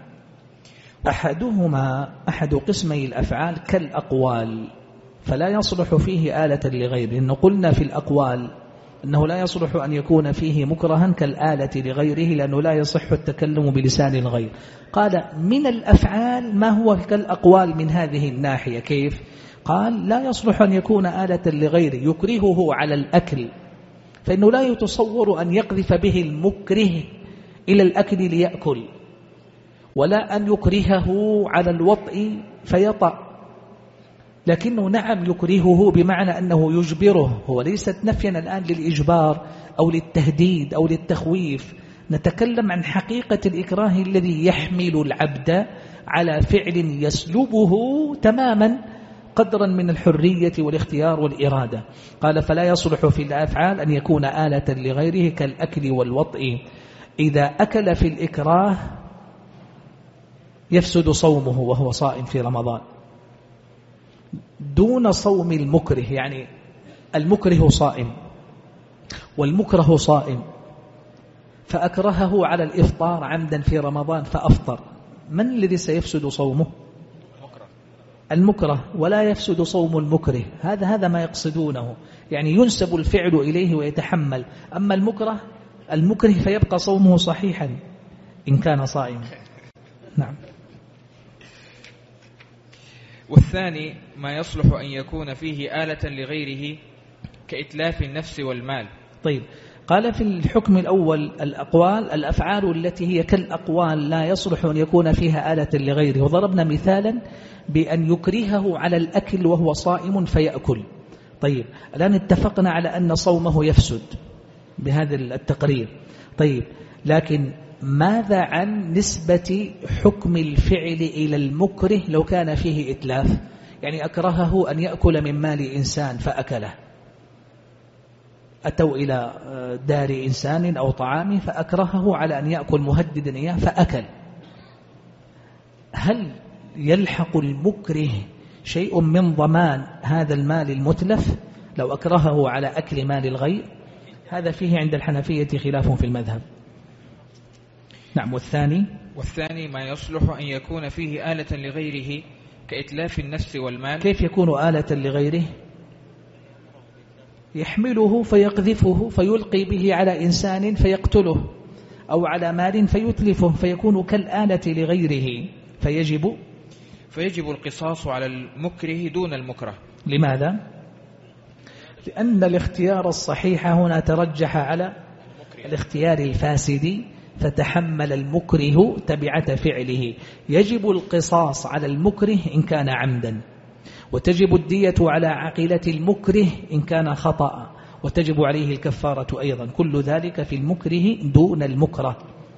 أحد قسمي الأفعال كالأقوال فلا يصلح فيه آلة لغيره، إنه قلنا في الأقوال أنه لا يصلح أن يكون فيه مكرها كالآلة لغيره لأنه لا يصح التكلم بلسان الغير. قال من الأفعال ما هو كالأقوال من هذه الناحية. كيف؟ قال لا يصلح أن يكون آلة لغيره يكرهه على الأكل، فإنه لا يتصور أن يقذف به المكره إلى الأكل ليأكل، ولا أن يكرهه على الوطء فيطأ، لكنه نعم يكرهه بمعنى أنه يجبره. هو ليست نفيا الآن للإجبار أو للتهديد أو للتخويف، نتكلم عن حقيقة الإكراه الذي يحمل العبد على فعل يسلبه تماما قدرا من الحرية والاختيار والإرادة. قال فلا يصلح في الأفعال أن يكون آلة لغيره كالأكل والوطء. إذا أكل في الإكراه يفسد صومه وهو صائم في رمضان دون صوم المكره، يعني المكره صائم والمكره صائم فأكرهه على الإفطار عمدا في رمضان فأفطر، من الذي سيفسد صومه؟ المكره، ولا يفسد صوم المكره. هذا ما يقصدونه، يعني ينسب الفعل إليه ويتحمل. أما المكره فيبقى صومه صحيحا إن كان صائما. نعم. والثاني ما يصلح أن يكون فيه آلة لغيره كإتلاف النفس والمال. طيب، قال في الحكم الأول الأفعال التي هي كالأقوال لا يصلح أن يكون فيها آلة لغيره، وضربنا مثالا بأن يكرهه على الأكل وهو صائم فيأكل. طيب، الآن اتفقنا على أن صومه يفسد بهذا التقرير. طيب، لكن ماذا عن نسبة حكم الفعل إلى المكره لو كان فيه إتلاف؟ يعني أكرهه أن يأكل من مال إنسان فأكله، أتوا إلى دار إنسان أو طعامه فأكرهه على أن يأكل مهددا إياه فأكل، هل يلحق المكره شيء من ضمان هذا المال المتلف لو أكرهه على أكل مال الغير؟ هذا فيه عند الحنفية خلاف في المذهب. نعم. والثاني ما يصلح أن يكون فيه آلة لغيره كإتلاف النفس والمال. كيف يكون آلة لغيره؟ يحمله فيقذفه فيلقي به على إنسان فيقتله، أو على مال فيتلفه فيكون كالآلة لغيره، فيجب القصاص على المكره دون المكره. لماذا؟ لأن الاختيار الصحيح هنا ترجح على الاختيار الفاسد، فتحمل المكره تبعة فعله. يجب القصاص على المكره إن كان عمدا، وتجب الدية على عقيلة المكره إن كان خطأ، وتجب عليه الكفارة أيضا. كل ذلك في المكره دون المكره.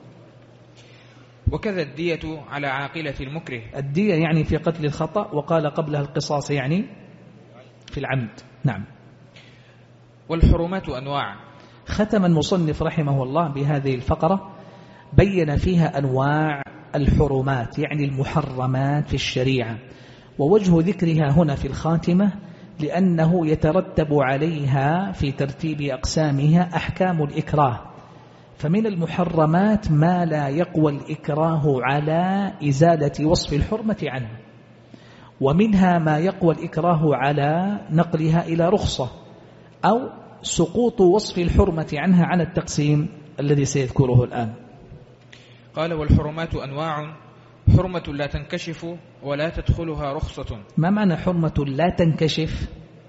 وكذا الدية على عاقلة المكره. الدية يعني في قتل الخطأ، وقال قبلها القصاص يعني في العمد. نعم. والحرمات أنواع. ختم المصنف رحمه الله بهذه الفقرة بين فيها أنواع الحرمات، يعني المحرمات في الشريعة، ووجه ذكرها هنا في الخاتمة لأنه يترتب عليها في ترتيب أقسامها أحكام الإكراه. فمن المحرمات ما لا يقوى الإكراه على إزالة وصف الحرمة عنه، ومنها ما يقوى الإكراه على نقلها إلى رخصة أو سقوط وصف الحرمة عنها عن التقسيم الذي سيذكره الآن. قال والحرمات أنواع: حرمة لا تنكشف ولا تدخلها رخصة. ما معنى حرمة لا تنكشف؟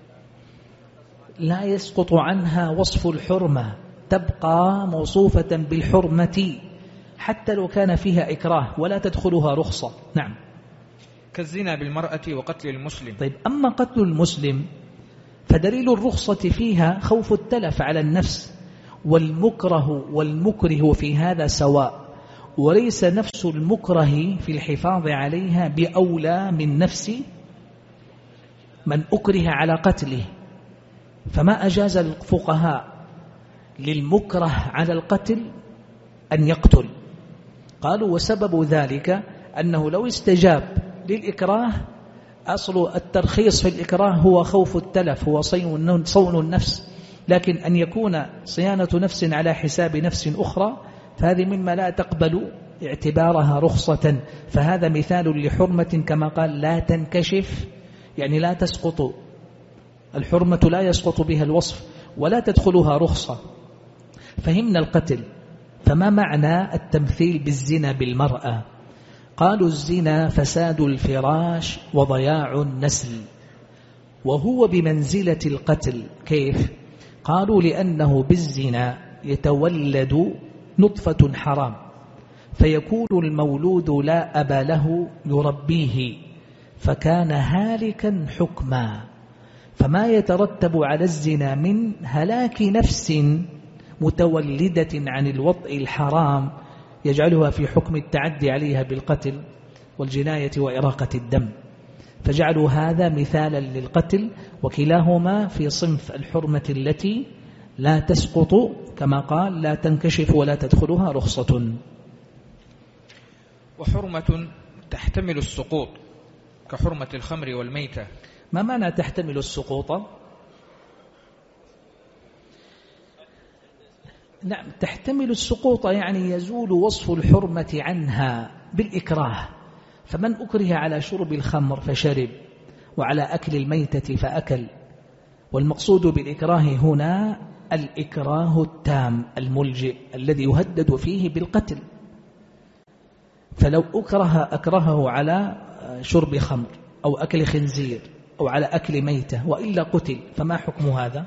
لا يسقط عنها وصف الحرمة، تبقى موصوفة بالحرمة حتى لو كان فيها إكراه، ولا تدخلها رخصة. نعم. كالزنا بالمرأة وقتل المسلم. طيب، أما قتل المسلم فدليل الرخصة فيها خوف التلف على النفس، والمكره والمكره في هذا سواء، وليس نفس المكره في الحفاظ عليها بأولى من نفس من أكره على قتله. فما أجاز الفقهاء للمكره على القتل أن يقتل. قالوا وسبب ذلك أنه لو استجاب للإكراه، أصل الترخيص في الإكراه هو خوف التلف، هو صون النفس، لكن أن يكون صيانة نفس على حساب نفس أخرى فهذه مما لا تقبل اعتبارها رخصة. فهذا مثال لحرمة كما قال لا تنكشف، يعني لا تسقط الحرمة، لا يسقط بها الوصف ولا تدخلها رخصة. فهمنا القتل. فما معنى التمثيل بالزنا بالمرأة؟ قالوا الزنا فساد الفراش وضياع النسل، وهو بمنزلة القتل. كيف؟ قالوا لأنه بالزنا يتولد نطفة حرام، فيكون المولود لا أبا له يربيه، فكان هالكا حكما. فما يترتب على الزنا من هلاك نفس متولدة عن الوطء الحرام يجعلها في حكم التعدي عليها بالقتل والجناية وإراقة الدم، فجعلوا هذا مثالا للقتل، وكلاهما في صنف الحرمة التي لا تسقط كما قال لا تنكشف ولا تدخلها رخصة. وحرمة تحتمل السقوط كحرمة الخمر والميتة. ما معنى تحتمل السقوط؟ نعم، تحتمل السقوط يعني يزول وصف الحرمة عنها بالإكراه. فمن أكره على شرب الخمر فشرب، وعلى أكل الميتة فأكل. والمقصود بالإكراه هنا الإكراه التام الملجئ الذي يهدد فيه بالقتل. فلو أكرهه على شرب خمر أو أكل خنزير أو على أكل ميتة وإلا قتل، فما حكم هذا؟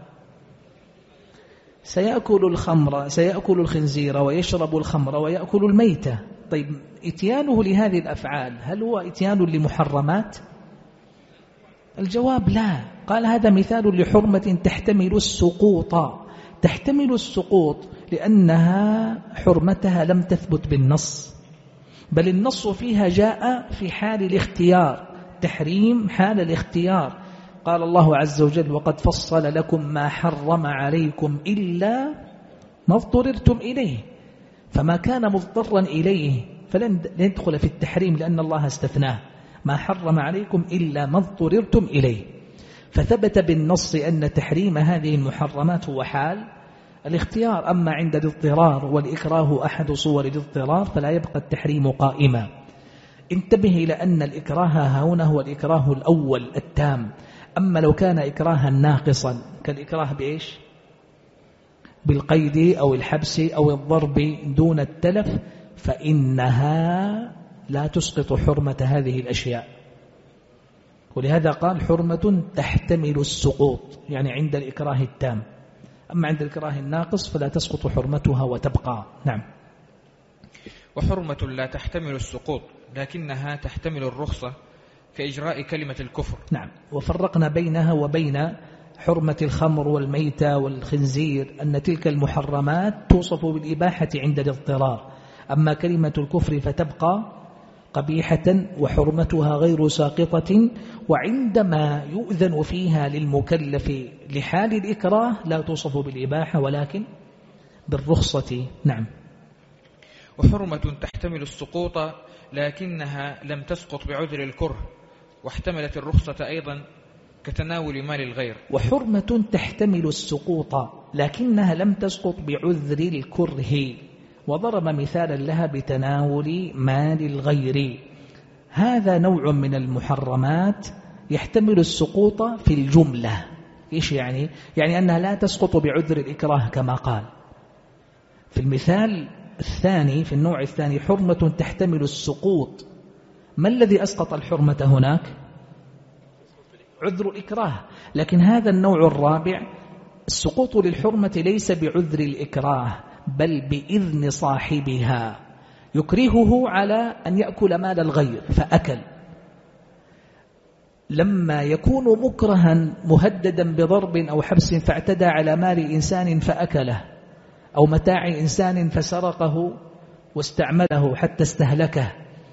سيأكل الخنزير ويشرب الخمر ويأكل الميتة. طيب إتيانه لهذه الأفعال هل هو إتيان لمحرمات؟ الجواب لا. قال هذا مثال لحرمة تحتمل السقوط. تحتمل السقوط لأنها حرمتها لم تثبت بالنص، بل النص فيها جاء في حال الاختيار، تحريم حال الاختيار. قال الله عز وجل وقد فصل لكم ما حرم عليكم إلا ما اضطررتم إليه، فما كان مضطرا إليه فلن يدخل في التحريم لأن الله استثناه، ما حرم عليكم إلا ما اضطررتم إليه. فثبت بالنص أن تحريم هذه المحرمات هو حال الاختيار. أما عند الاضطرار والإكراه أحد صور الاضطرار فلا يبقى التحريم قائما. انتبه إلى أن الإكراه هنا هو الإكراه الأول التام. أما لو كان إكراها ناقصا كالإكراه بإيش؟ بالقيد أو الحبس أو الضرب دون التلف فإنها لا تسقط حرمة هذه الأشياء. ولهذا قال حرمة تحتمل السقوط، يعني عند الإكراه التام. أما عند الإكراه الناقص فلا تسقط حرمتها وتبقى. نعم. وحرمة لا تحتمل السقوط لكنها تحتمل الرخصة كإجراء كلمة الكفر. نعم. وفرقنا بينها وبين حرمة الخمر والميتة والخنزير أن تلك المحرمات توصف بالإباحة عند الاضطرار، أما كلمة الكفر فتبقى قبيحة وحرمتها غير ساقطة، وعندما يؤذن فيها للمكلف لحال الإكراه لا توصف بالإباحة ولكن بالرخصة. نعم. وحرمة تحتمل السقوط لكنها لم تسقط بعذر الكره واحتملت الرخصة أيضا كتناول مال الغير. وحرمة تحتمل السقوط لكنها لم تسقط بعذر الكره، وضرب مثالا لها بتناول مال الغير. هذا نوع من المحرمات يحتمل السقوط في الجملة. إيش يعني؟ يعني أنها لا تسقط بعذر الإكراه كما قال. في المثال الثاني في النوع الثاني حرمة تحتمل السقوط. ما الذي أسقط الحرمة هناك؟ عذر الإكراه. لكن هذا النوع الرابع السقوط للحرمة ليس بعذر الإكراه بل بإذن صاحبها، يكرهه على أن يأكل مال الغير فأكل. لما يكون مكرها مهددا بضرب أو حبس فاعتدى على مال إنسان فأكله، أو متاع إنسان فسرقه واستعمله حتى استهلكه،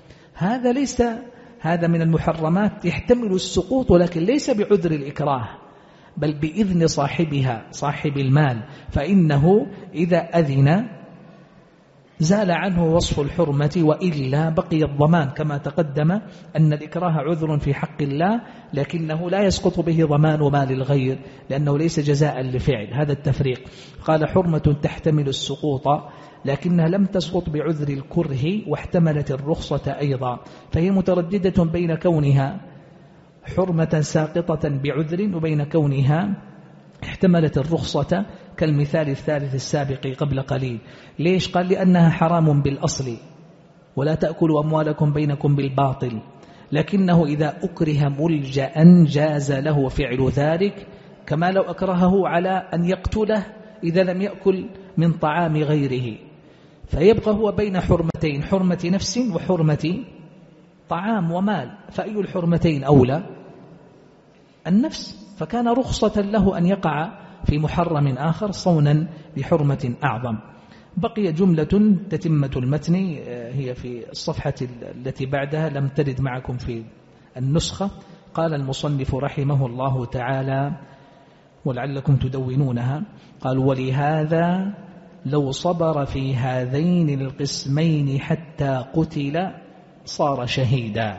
هذا من المحرمات يحتمل السقوط، ولكن ليس بعذر الإكراه بل بإذن صاحبها صاحب المال، فإنه إذا أذن زال عنه وصف الحرمة، وإلا بقي الضمان، كما تقدم أن الإكراه عذر في حق الله لكنه لا يسقط به ضمان مال الغير لأنه ليس جزاء لفعل. هذا التفريق. قال حرمة تحتمل السقوط لكنها لم تسقط بعذر الكره واحتملت الرخصة أيضا، فهي مترددة بين كونها حرمة ساقطة بعذر وبين كونها احتملت الرخصة كالمثال الثالث السابق قبل قليل. ليش؟ قال لأنها حرام بالأصل، ولا تأكلوا أموالكم بينكم بالباطل، لكنه إذا أكره ملجأ جاز له فعل ذلك، كما لو أكرهه على أن يقتله إذا لم يأكل من طعام غيره، فيبقى هو بين حرمتين، حرمة نفس وحرمة طعام ومال، فأي الحرمتين أولى؟ النفس، فكان رخصة له أن يقع في محرم آخر صونا بحرمة أعظم. بقي جملة تتمة المتن هي في الصفحة التي بعدها، لم ترد معكم في النسخة. قال المصنف رحمه الله تعالى ولعلكم تدونونها، قال ولهذا لو صبر في هذين القسمين حتى قتل صار شهيدا.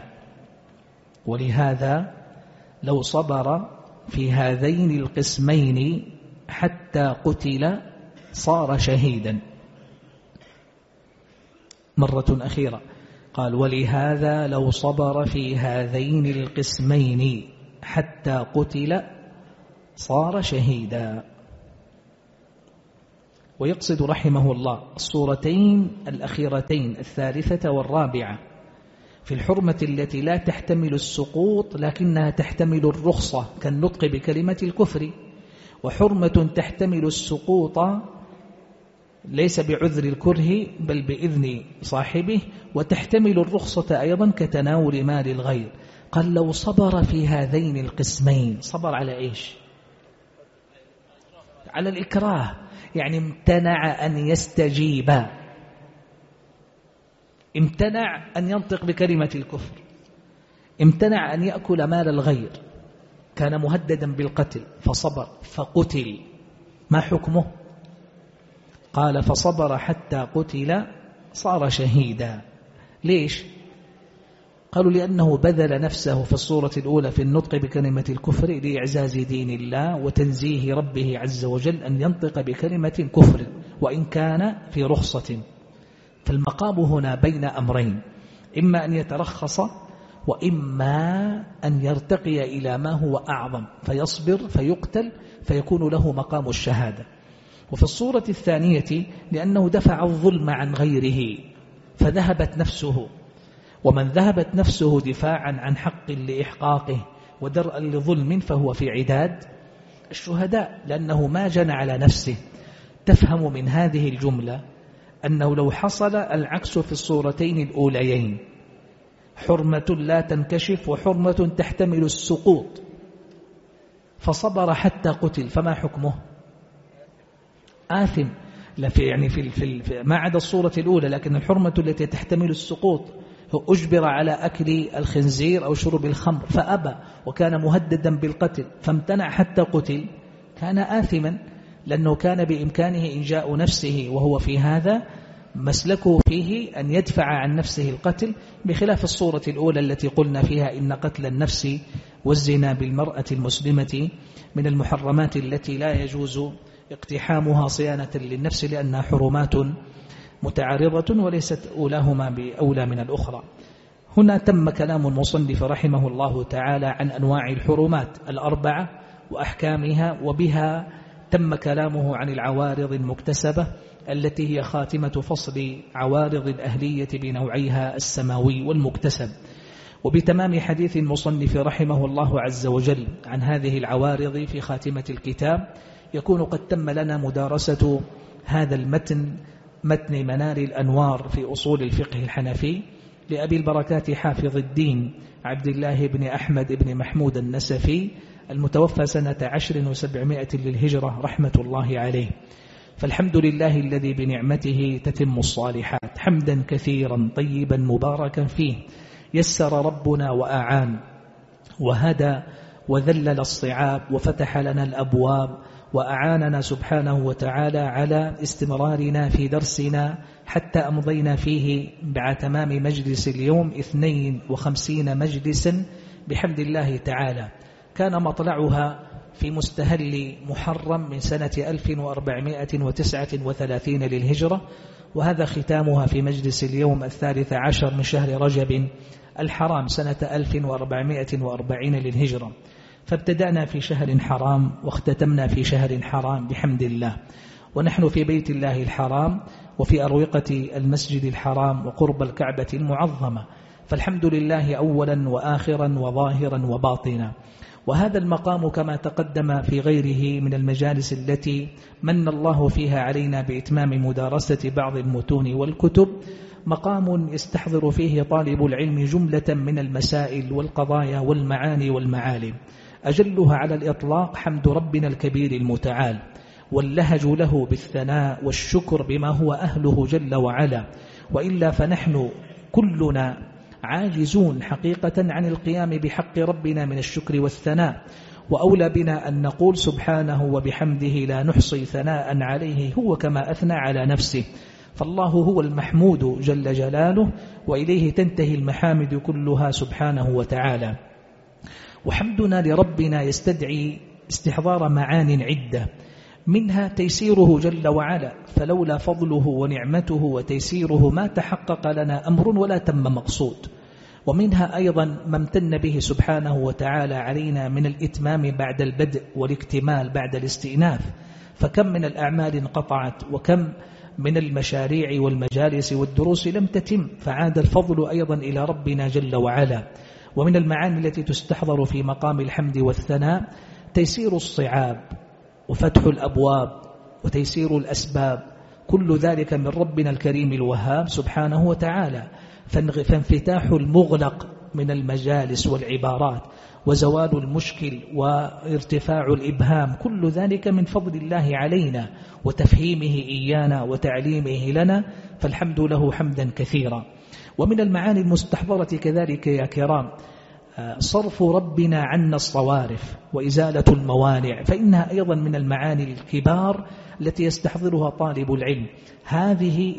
ولهذا لو صبر في هذين القسمين حتى قتل صار شهيدا. مرة أخيرة قال ولهذا لو صبر في هذين القسمين حتى قتل صار شهيدا. ويقصد رحمه الله الصورتين الأخيرتين الثالثة والرابعة في الحرمة التي لا تحتمل السقوط لكنها تحتمل الرخصة كالنطق بكلمة الكفر، وحرمة تحتمل السقوط ليس بعذر الكره بل بإذن صاحبه، وتحتمل الرخصة أيضا كتناول مال الغير. قال لو صبر في هذين القسمين، صبر على إيش؟ على الإكراه، يعني امتنع أن يستجيب، امتنع أن ينطق بكلمة الكفر، امتنع أن يأكل مال الغير، كان مهددا بالقتل فصبر فقتل، ما حكمه؟ قال فصبر حتى قتل صار شهيدا. ليش؟ قالوا لأنه بذل نفسه في الصورة الأولى في النطق بكلمة الكفر لإعزاز دين الله وتنزيه ربه عز وجل أن ينطق بكلمة كفر وإن كان في رخصة. فالمقام هنا بين أمرين، إما أن يترخص وإما أن يرتقي إلى ما هو أعظم فيصبر فيقتل فيكون له مقام الشهادة. وفي الصورة الثانية لأنه دفع الظلم عن غيره فذهبت نفسه، ومن ذهبت نفسه دفاعا عن حق لإحقاقه ودرءا لظلم فهو في عداد الشهداء، لأنه ما جنى على نفسه. تفهم من هذه الجملة أنه لو حصل العكس في الصورتين الأوليين، حرمة لا تنكشف وحرمة تحتمل السقوط، فصبر حتى قتل، فما حكمه؟ آثم، يعني في ما عدا الصورة الأولى، لكن الحرمة التي تحتمل السقوط هو أجبر على أكل الخنزير أو شرب الخمر فأبى وكان مهددا بالقتل فامتنع حتى قتل، كان آثما لأنه كان بإمكانه إنجاء نفسه، وهو في هذا مسلكه فيه أن يدفع عن نفسه القتل، بخلاف الصورة الأولى التي قلنا فيها إن قتل النفس والزنا بالمرأة المسلمة من المحرمات التي لا يجوز اقتحامها صيانة للنفس لأنها حرمات متعارضة وليست أولاهما بأولى من الأخرى. هنا تم كلام المصنف رحمه الله تعالى عن أنواع الحرمات الأربعة وأحكامها، وبها تم كلامه عن العوارض المكتسبة التي هي خاتمة فصل عوارض الأهلية بنوعيها السماوي والمكتسب. وبتمام حديث المصنف رحمه الله عز وجل عن هذه العوارض في خاتمة الكتاب يكون قد تم لنا مدارسة هذا المتن، متن منار الأنوار في أصول الفقه الحنفي لأبي البركات حافظ الدين عبد الله بن أحمد بن محمود النسفي المتوفى سنة 10 و700 للهجرة رحمة الله عليه. فالحمد لله الذي بنعمته تتم الصالحات، حمدا كثيرا طيبا مباركا فيه. يسر ربنا وأعان وهدى وذلل الصعاب وفتح لنا الأبواب، وأعاننا سبحانه وتعالى على استمرارنا في درسنا حتى أمضينا فيه بعد تمام مجلس اليوم 52 مجلسا بحمد الله تعالى. كان مطلعها في مستهل محرم من سنة 1439 للهجرة، وهذا ختامها في مجلس اليوم 13 من شهر رجب الحرام سنة 1440 للهجرة. فابتدأنا في شهر حرام واختتمنا في شهر حرام بحمد الله، ونحن في بيت الله الحرام وفي أروقة المسجد الحرام وقرب الكعبة المعظمة، فالحمد لله أولا وآخرا وظاهرا وباطنا. وهذا المقام كما تقدم في غيره من المجالس التي من الله فيها علينا بإتمام مدارسة بعض المتون والكتب، مقام يستحضر فيه طالب العلم جملة من المسائل والقضايا والمعاني والمعالم، أجلها على الإطلاق حمد ربنا الكبير المتعال، واللهج له بالثناء والشكر بما هو أهله جل وعلا، وإلا فنحن كلنا عاجزون حقيقة عن القيام بحق ربنا من الشكر والثناء، وأولى بنا أن نقول سبحانه وبحمده لا نحصي ثناء عليه هو كما أثنى على نفسه. فالله هو المحمود جل جلاله، وإليه تنتهي المحامد كلها سبحانه وتعالى. وحمدنا لربنا يستدعي استحضار معان عدة، منها تيسيره جل وعلا، فلولا فضله ونعمته وتيسيره ما تحقق لنا أمر ولا تم مقصود. ومنها أيضا ما امتن به سبحانه وتعالى علينا من الإتمام بعد البدء والاكتمال بعد الاستئناف، فكم من الأعمال انقطعت، وكم من المشاريع والمجالس والدروس لم تتم، فعاد الفضل أيضا إلى ربنا جل وعلا. ومن المعاني التي تستحضر في مقام الحمد والثناء تيسير الصعاب وفتح الأبواب وتيسير الأسباب، كل ذلك من ربنا الكريم الوهاب سبحانه وتعالى. فانفتاح المغلق من المجالس والعبارات وزوال المشكل وارتفاع الإبهام، كل ذلك من فضل الله علينا وتفهيمه إيانا وتعليمه لنا، فالحمد له حمدا كثيرا. ومن المعاني المستحضرة كذلك يا كرام صرف ربنا عنا الصوارف وإزالة الموانع، فإنها أيضا من المعاني الكبار التي يستحضرها طالب العلم. هذه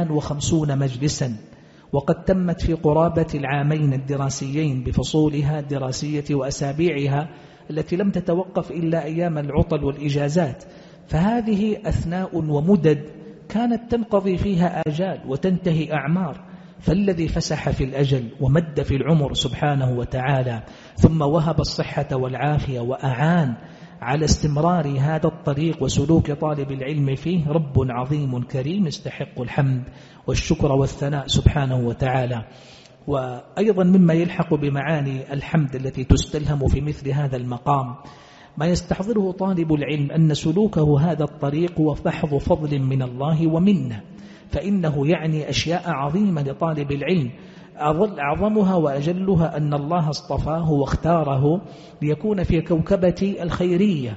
52 مجلسا، وقد تمت في قرابة العامين الدراسيين بفصولها الدراسية وأسابيعها التي لم تتوقف إلا أيام العطل والإجازات. فهذه أثناء ومدد كانت تنقضي فيها آجال وتنتهي أعمار، فالذي فسح في الأجل ومد في العمر سبحانه وتعالى، ثم وهب الصحة والعافية وأعان على استمرار هذا الطريق وسلوك طالب العلم فيه، رب عظيم كريم يستحق الحمد والشكر والثناء سبحانه وتعالى. وأيضا مما يلحق بمعاني الحمد التي تستلهم في مثل هذا المقام ما يستحضره طالب العلم أن سلوكه هذا الطريق هو محض فضل من الله ومنه، فإنه يعني أشياء عظيمة لطالب العلم، أعظمها وأجلها أن الله اصطفاه واختاره ليكون في كوكبة الخيرية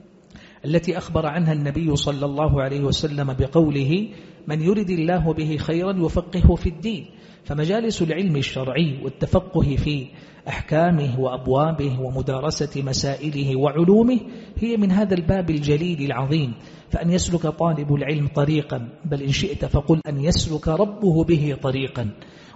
التي أخبر عنها النبي صلى الله عليه وسلم بقوله من يرد الله به خيرا يفقهه في الدين. فمجالس العلم الشرعي والتفقه في أحكامه وأبوابه ومدارسة مسائله وعلومه هي من هذا الباب الجليل العظيم. فأن يسلك طالب العلم طريقا، بل إن شئت فقل أن يسلك ربه به طريقا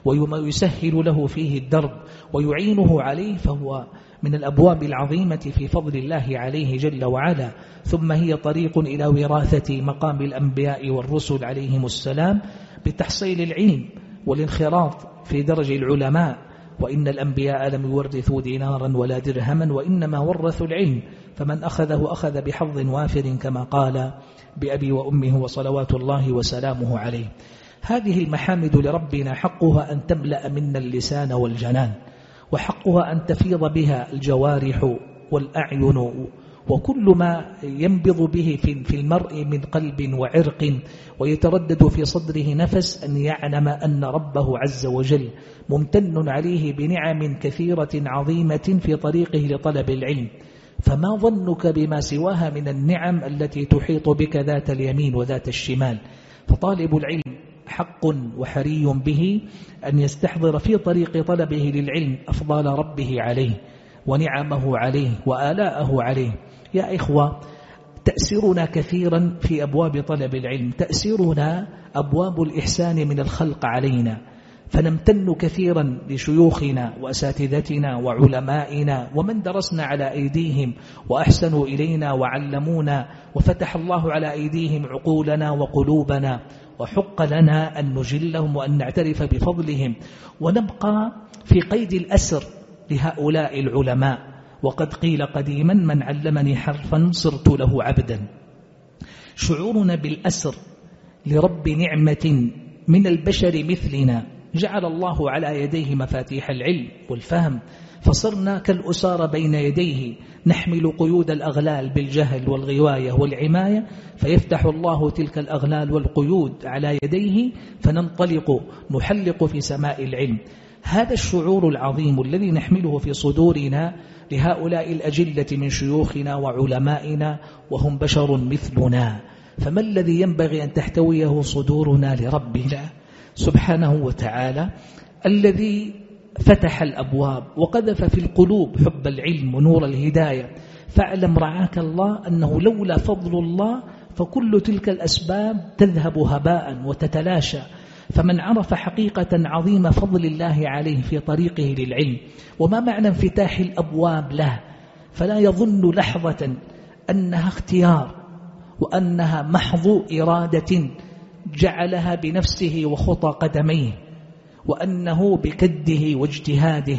ويسهل له فيه الدرب ويعينه عليه، فهو من الأبواب العظيمة في فضل الله عليه جل وعلا. ثم هي طريق إلى وراثة مقام الأنبياء والرسل عليهم السلام بتحصيل العلم والانخراط في درج العلماء، وإن الأنبياء لم يورثوا دينارا ولا درهما وإنما ورثوا العلم، فمن أخذه أخذ بحظ وافر كما قال بأبي وأمه وصلوات الله وسلامه عليه. هذه المحامد لربنا حقها أن تملأ منا اللسان والجنان، وحقها أن تفيض بها الجوارح والأعين وكل ما ينبض به في المرء من قلب وعرق ويتردد في صدره نفس، أن يعلم أن ربه عز وجل ممتن عليه بنعم كثيرة عظيمة في طريقه لطلب العلم. فما ظنك بما سواها من النعم التي تحيط بك ذات اليمين وذات الشمال؟ فطالب العلم حق وحري به أن يستحضر في طريق طلبه للعلم أفضال ربه عليه ونعمه عليه وآلاءه عليه. يا إخوة، تأسرنا كثيرا في أبواب طلب العلم، تأسرنا أبواب الإحسان من الخلق علينا، فنمتن كثيرا لشيوخنا وأساتذتنا وعلمائنا ومن درسنا على أيديهم وأحسنوا إلينا وعلمونا وفتح الله على أيديهم عقولنا وقلوبنا، وحق لنا أن نجلهم وأن نعترف بفضلهم، ونبقى في قيد الأسر لهؤلاء العلماء. وقد قيل قديما: من علمني حرفا صرت له عبدا. شعورنا بالأسر لرب نعمة من البشر مثلنا جعل الله على يديه مفاتيح العلم والفهم، فصرنا كالأسار بين يديه نحمل قيود الأغلال بالجهل والغواية والعماية، فيفتح الله تلك الأغلال والقيود على يديه فننطلق نحلق في سماء العلم. هذا الشعور العظيم الذي نحمله في صدورنا لهؤلاء الأجلة من شيوخنا وعلمائنا وهم بشر مثلنا، فما الذي ينبغي أن تحتويه صدورنا لربنا سبحانه وتعالى الذي فتح الأبواب وقذف في القلوب حب العلم ونور الهداية؟ فاعلم رعاك الله أنه لولا فضل الله فكل تلك الأسباب تذهب هباء وتتلاشى. فمن عرف حقيقة عظيم فضل الله عليه في طريقه للعلم وما معنى انفتاح الأبواب له، فلا يظن لحظة أنها اختيار وأنها محض إرادة جعلها بنفسه وخطى قدميه، وأنه بكده واجتهاده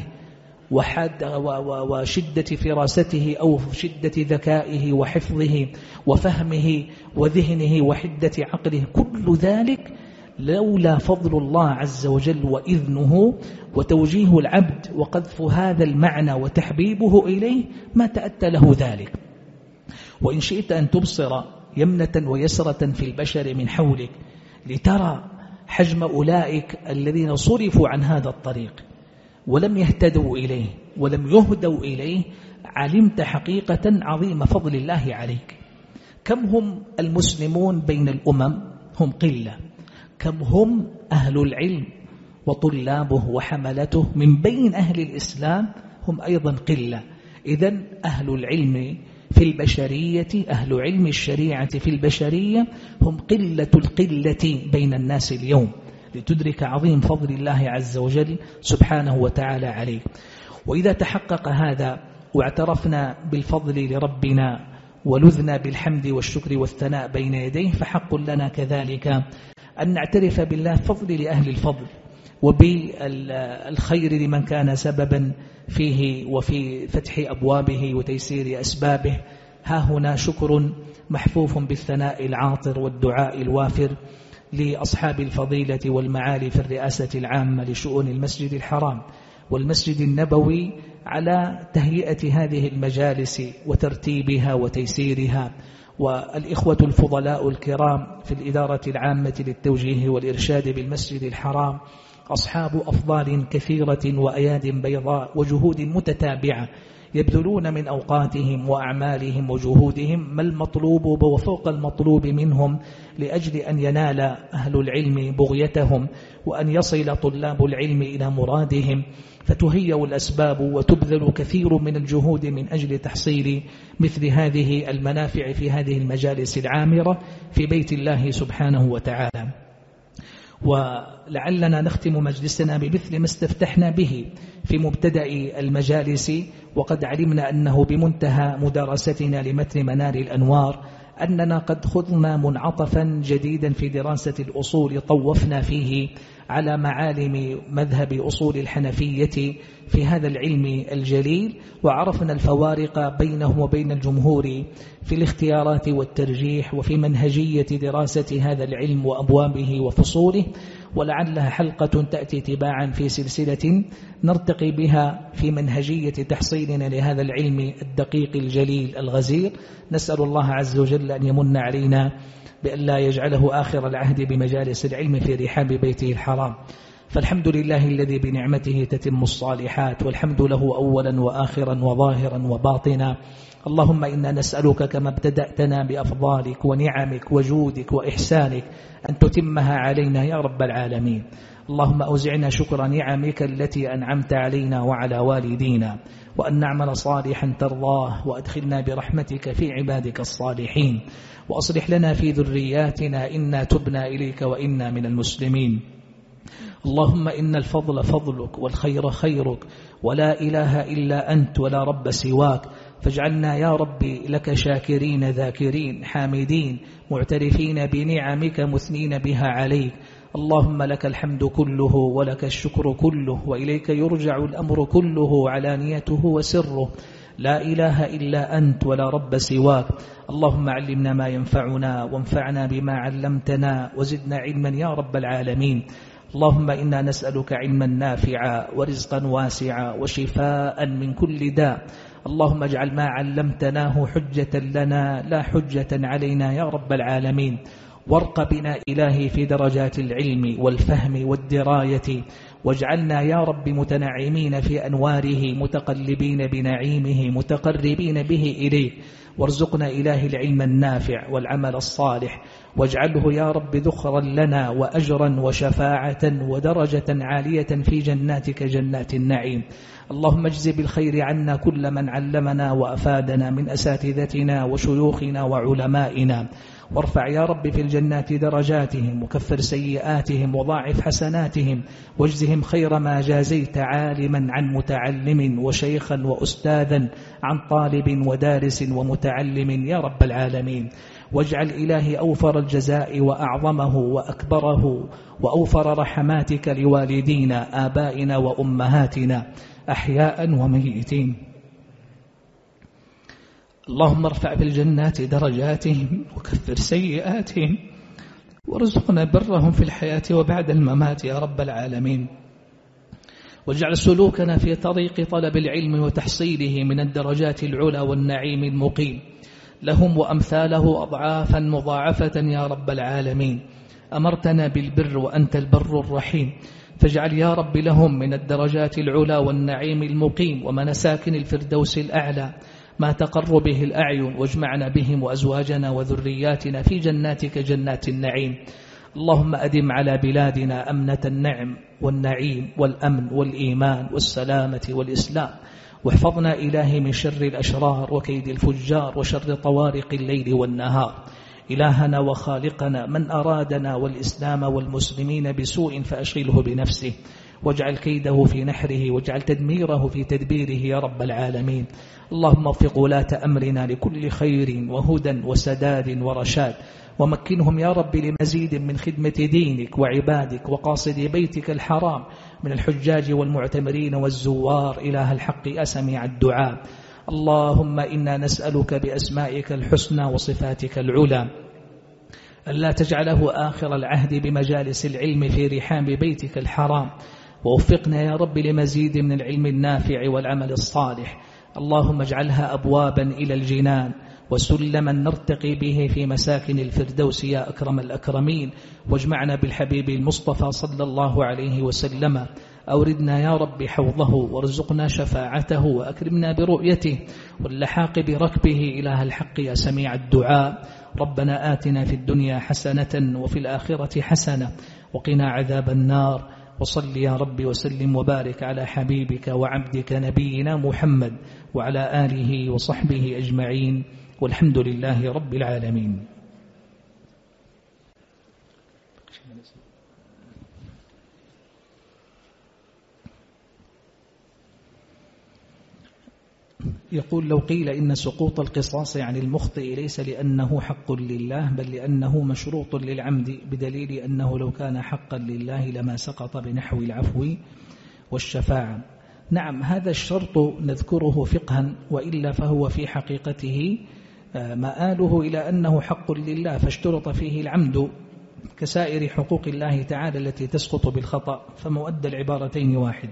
وشدة فراسته أو شدة ذكائه وحفظه وفهمه وذهنه وحدة عقله، كل ذلك لولا فضل الله عز وجل وإذنه وتوجيه العبد وقذف هذا المعنى وتحبيبه إليه ما تأتى له ذلك. وإن شئت أن تبصر يمنة ويسرة في البشر من حولك لترى حجم أولئك الذين صرفوا عن هذا الطريق ولم يهتدوا إليه ولم يهدوا إليه، علمت حقيقة عظيم فضل الله عليك. كم هم المسلمون بين الأمم؟ هم قلة. كم هم أهل العلم وطلابه وحملته من بين أهل الإسلام؟ هم أيضا قلة. إذن أهل العلم في البشرية، أهل علم الشريعة في البشرية هم قلة القلة بين الناس اليوم، لتدرك عظيم فضل الله عز وجل سبحانه وتعالى عليك. وإذا تحقق هذا واعترفنا بالفضل لربنا ولذنا بالحمد والشكر والثناء بين يديه، فحق لنا كذلك أن نعترف بالله فضل لأهل الفضل وبالخير لمن كان سببا فيه وفي فتح أبوابه وتيسير أسبابه. ها هنا شكر محفوف بالثناء العاطر والدعاء الوافر لأصحاب الفضيلة والمعالي في الرئاسة العامة لشؤون المسجد الحرام والمسجد النبوي على تهيئة هذه المجالس وترتيبها وتيسيرها، والإخوة الفضلاء الكرام في الإدارة العامة للتوجيه والإرشاد بالمسجد الحرام، أصحاب أفضال كثيرة وأياد بيضاء وجهود متتابعة يبذلون من أوقاتهم وأعمالهم وجهودهم ما المطلوب وفوق المطلوب منهم لأجل أن ينال أهل العلم بغيتهم وأن يصل طلاب العلم إلى مرادهم، فتهيأ الأسباب وتبذل كثير من الجهود من أجل تحصيل مثل هذه المنافع في هذه المجالس العامرة في بيت الله سبحانه وتعالى. ولعلنا نختم مجلسنا بمثل ما استفتحنا به في مبتدأ المجالس، وقد علمنا أنه بمنتهى مدارستنا لمتن منار الأنوار أننا قد خضنا منعطفا جديدا في دراسة الأصول طوفنا فيه على معالم مذهب أصول الحنفية في هذا العلم الجليل، وعرفنا الفوارق بينه وبين الجمهور في الاختيارات والترجيح وفي منهجية دراسة هذا العلم وأبوابه وفصوله، ولعلها حلقة تأتي تباعا في سلسلة نرتقي بها في منهجية تحصيلنا لهذا العلم الدقيق الجليل الغزير. نسأل الله عز وجل أن يمن علينا بأن لا يجعله آخر العهد بمجالس العلم في رحاب بيته الحرام، فالحمد لله الذي بنعمته تتم الصالحات، والحمد له أولا وآخرا وظاهرا وباطنا، اللهم إنا نسألك كما ابتدأتنا بأفضالك ونعمك وجودك وإحسانك أن تتمها علينا يا رب العالمين. اللهم أوزعنا شكر نعمك التي أنعمت علينا وعلى والدينا، وأن نعمل صالحا ترضاه، وأدخلنا برحمتك في عبادك الصالحين، وأصلح لنا في ذرياتنا إنا تبنا إليك وإنا من المسلمين. اللهم إن الفضل فضلك والخير خيرك، ولا إله إلا أنت ولا رب سواك، فاجعلنا يا ربي لك شاكرين ذاكرين حامدين معترفين بنعمك مثنين بها عليك. اللهم لك الحمد كله ولك الشكر كله، وإليك يرجع الأمر كله علانيته وسره، لا إله إلا أنت ولا رب سواك. اللهم علمنا ما ينفعنا وانفعنا بما علمتنا وزدنا علما يا رب العالمين. اللهم إنا نسألك علما نافعا ورزقا واسعا وشفاء من كل داء. اللهم اجعل ما علمتناه حجة لنا لا حجة علينا يا رب العالمين. وارق بنا إلهي في درجات العلم والفهم والدراية، واجعلنا يا رب متنعمين في أنواره متقلبين بنعيمه متقربين به إليك. وارزقنا إلهي العلم النافع والعمل الصالح، واجعله يا رب ذخرا لنا وأجرا وشفاعة ودرجة عالية في جناتك جنات النعيم. اللهم اجز بالخير عنا كل من علمنا وأفادنا من أساتذتنا وشيوخنا وعلمائنا، وارفع يا رب في الجنات درجاتهم وكفر سيئاتهم وضاعف حسناتهم، واجزهم خير ما جازيت عالما عن متعلم وشيخا وأستاذا عن طالب ودارس ومتعلم يا رب العالمين. واجعل إلهي أوفر الجزاء وأعظمه وأكبره وأوفر رحماتك لوالدينا آبائنا وأمهاتنا أحياء وميتين. اللهم ارفع في الجنات درجاتهم وكفر سيئاتهم، وارزقنا برهم في الحياة وبعد الممات يا رب العالمين. واجعل سلوكنا في طريق طلب العلم وتحصيله من الدرجات العلى والنعيم المقيم لهم وأمثاله أضعافا مضاعفة يا رب العالمين. أمرتنا بالبر وأنت البر الرحيم، فاجعل يا رب لهم من الدرجات العلى والنعيم المقيم ومنساكن الفردوس الأعلى ما تقر به الأعين، واجمعنا بهم وأزواجنا وذرياتنا في جناتك جنات النعيم. اللهم أدم على بلادنا أمنة النعم والنعيم والأمن والإيمان والسلامة والإسلام، واحفظنا إلهي من شر الأشرار وكيد الفجار وشر طوارق الليل والنهار. إلهنا وخالقنا، من أرادنا والإسلام والمسلمين بسوء فأشغله بنفسه، واجعل كيده في نحره، واجعل تدميره في تدبيره يا رب العالمين. اللهم وفق ولاة أمرنا لكل خير وهدى وسداد ورشاد، ومكنهم يا رب لمزيد من خدمة دينك وعبادك وقاصد بيتك الحرام من الحجاج والمعتمرين والزوار إله الحق أسمع الدعاء. اللهم إنا نسألك بأسمائك الحسنى وصفاتك العلى ألا تجعله آخر العهد بمجالس العلم في رحاب بيتك الحرام، ووفقنا يا رب لمزيد من العلم النافع والعمل الصالح. اللهم اجعلها أبوابا إلى الجنان وسلما نرتقي به في مساكن الفردوس يا أكرم الأكرمين. واجمعنا بالحبيب المصطفى صلى الله عليه وسلم، أوردنا يا رب حوضه وارزقنا شفاعته وأكرمنا برؤيته واللحاق بركبه إله الحق يا سميع الدعاء. ربنا آتنا في الدنيا حسنة وفي الآخرة حسنة وقنا عذاب النار. وصل يا رب وسلم وبارك على حبيبك وعبدك نبينا محمد وعلى آله وصحبه أجمعين، والحمد لله رب العالمين. يقول: لو قيل إن سقوط القصاص عن المخطئ ليس لأنه حق لله بل لأنه مشروط للعمد، بدليل أنه لو كان حقا لله لما سقط بنحو العفو والشفاعة. نعم، هذا الشرط نذكره فقها، وإلا فهو في حقيقته مآله إلى أنه حق لله، فاشترط فيه العمد كسائر حقوق الله تعالى التي تسقط بالخطأ، فمؤدى العبارتين واحد.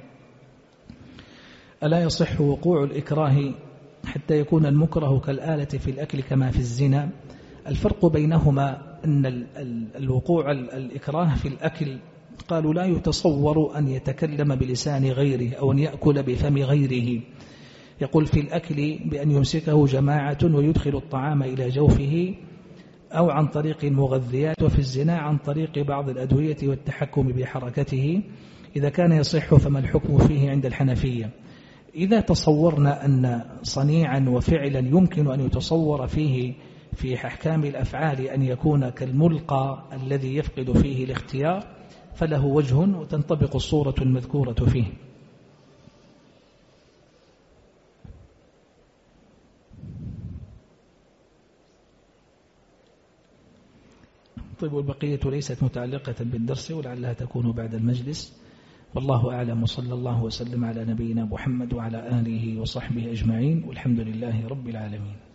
ألا يصح وقوع الإكراه حتى يكون المكره كالآلة في الأكل كما في الزنا؟ الفرق بينهما أن الوقوع الإكراه في الأكل قالوا لا يتصور أن يتكلم بلسان غيره أو أن يأكل بفم غيره، يقول في الأكل بأن يمسكه جماعة ويدخل الطعام إلى جوفه أو عن طريق المغذيات، وفي الزنا عن طريق بعض الأدوية والتحكم بحركته. إذا كان يصح فما الحكم فيه عند الحنفية؟ إذا تصورنا أن صنيعا وفعلا يمكن أن يتصور فيه في أحكام الأفعال أن يكون كالملقى الذي يفقد فيه الاختيار فله وجه وتنطبق الصورة المذكورة فيه. طيب، والبقية ليست متعلقة بالدرس ولعلها تكون بعد المجلس، والله أعلم. وصلى الله وسلم على نبينا محمد وعلى آله وصحبه أجمعين، والحمد لله رب العالمين.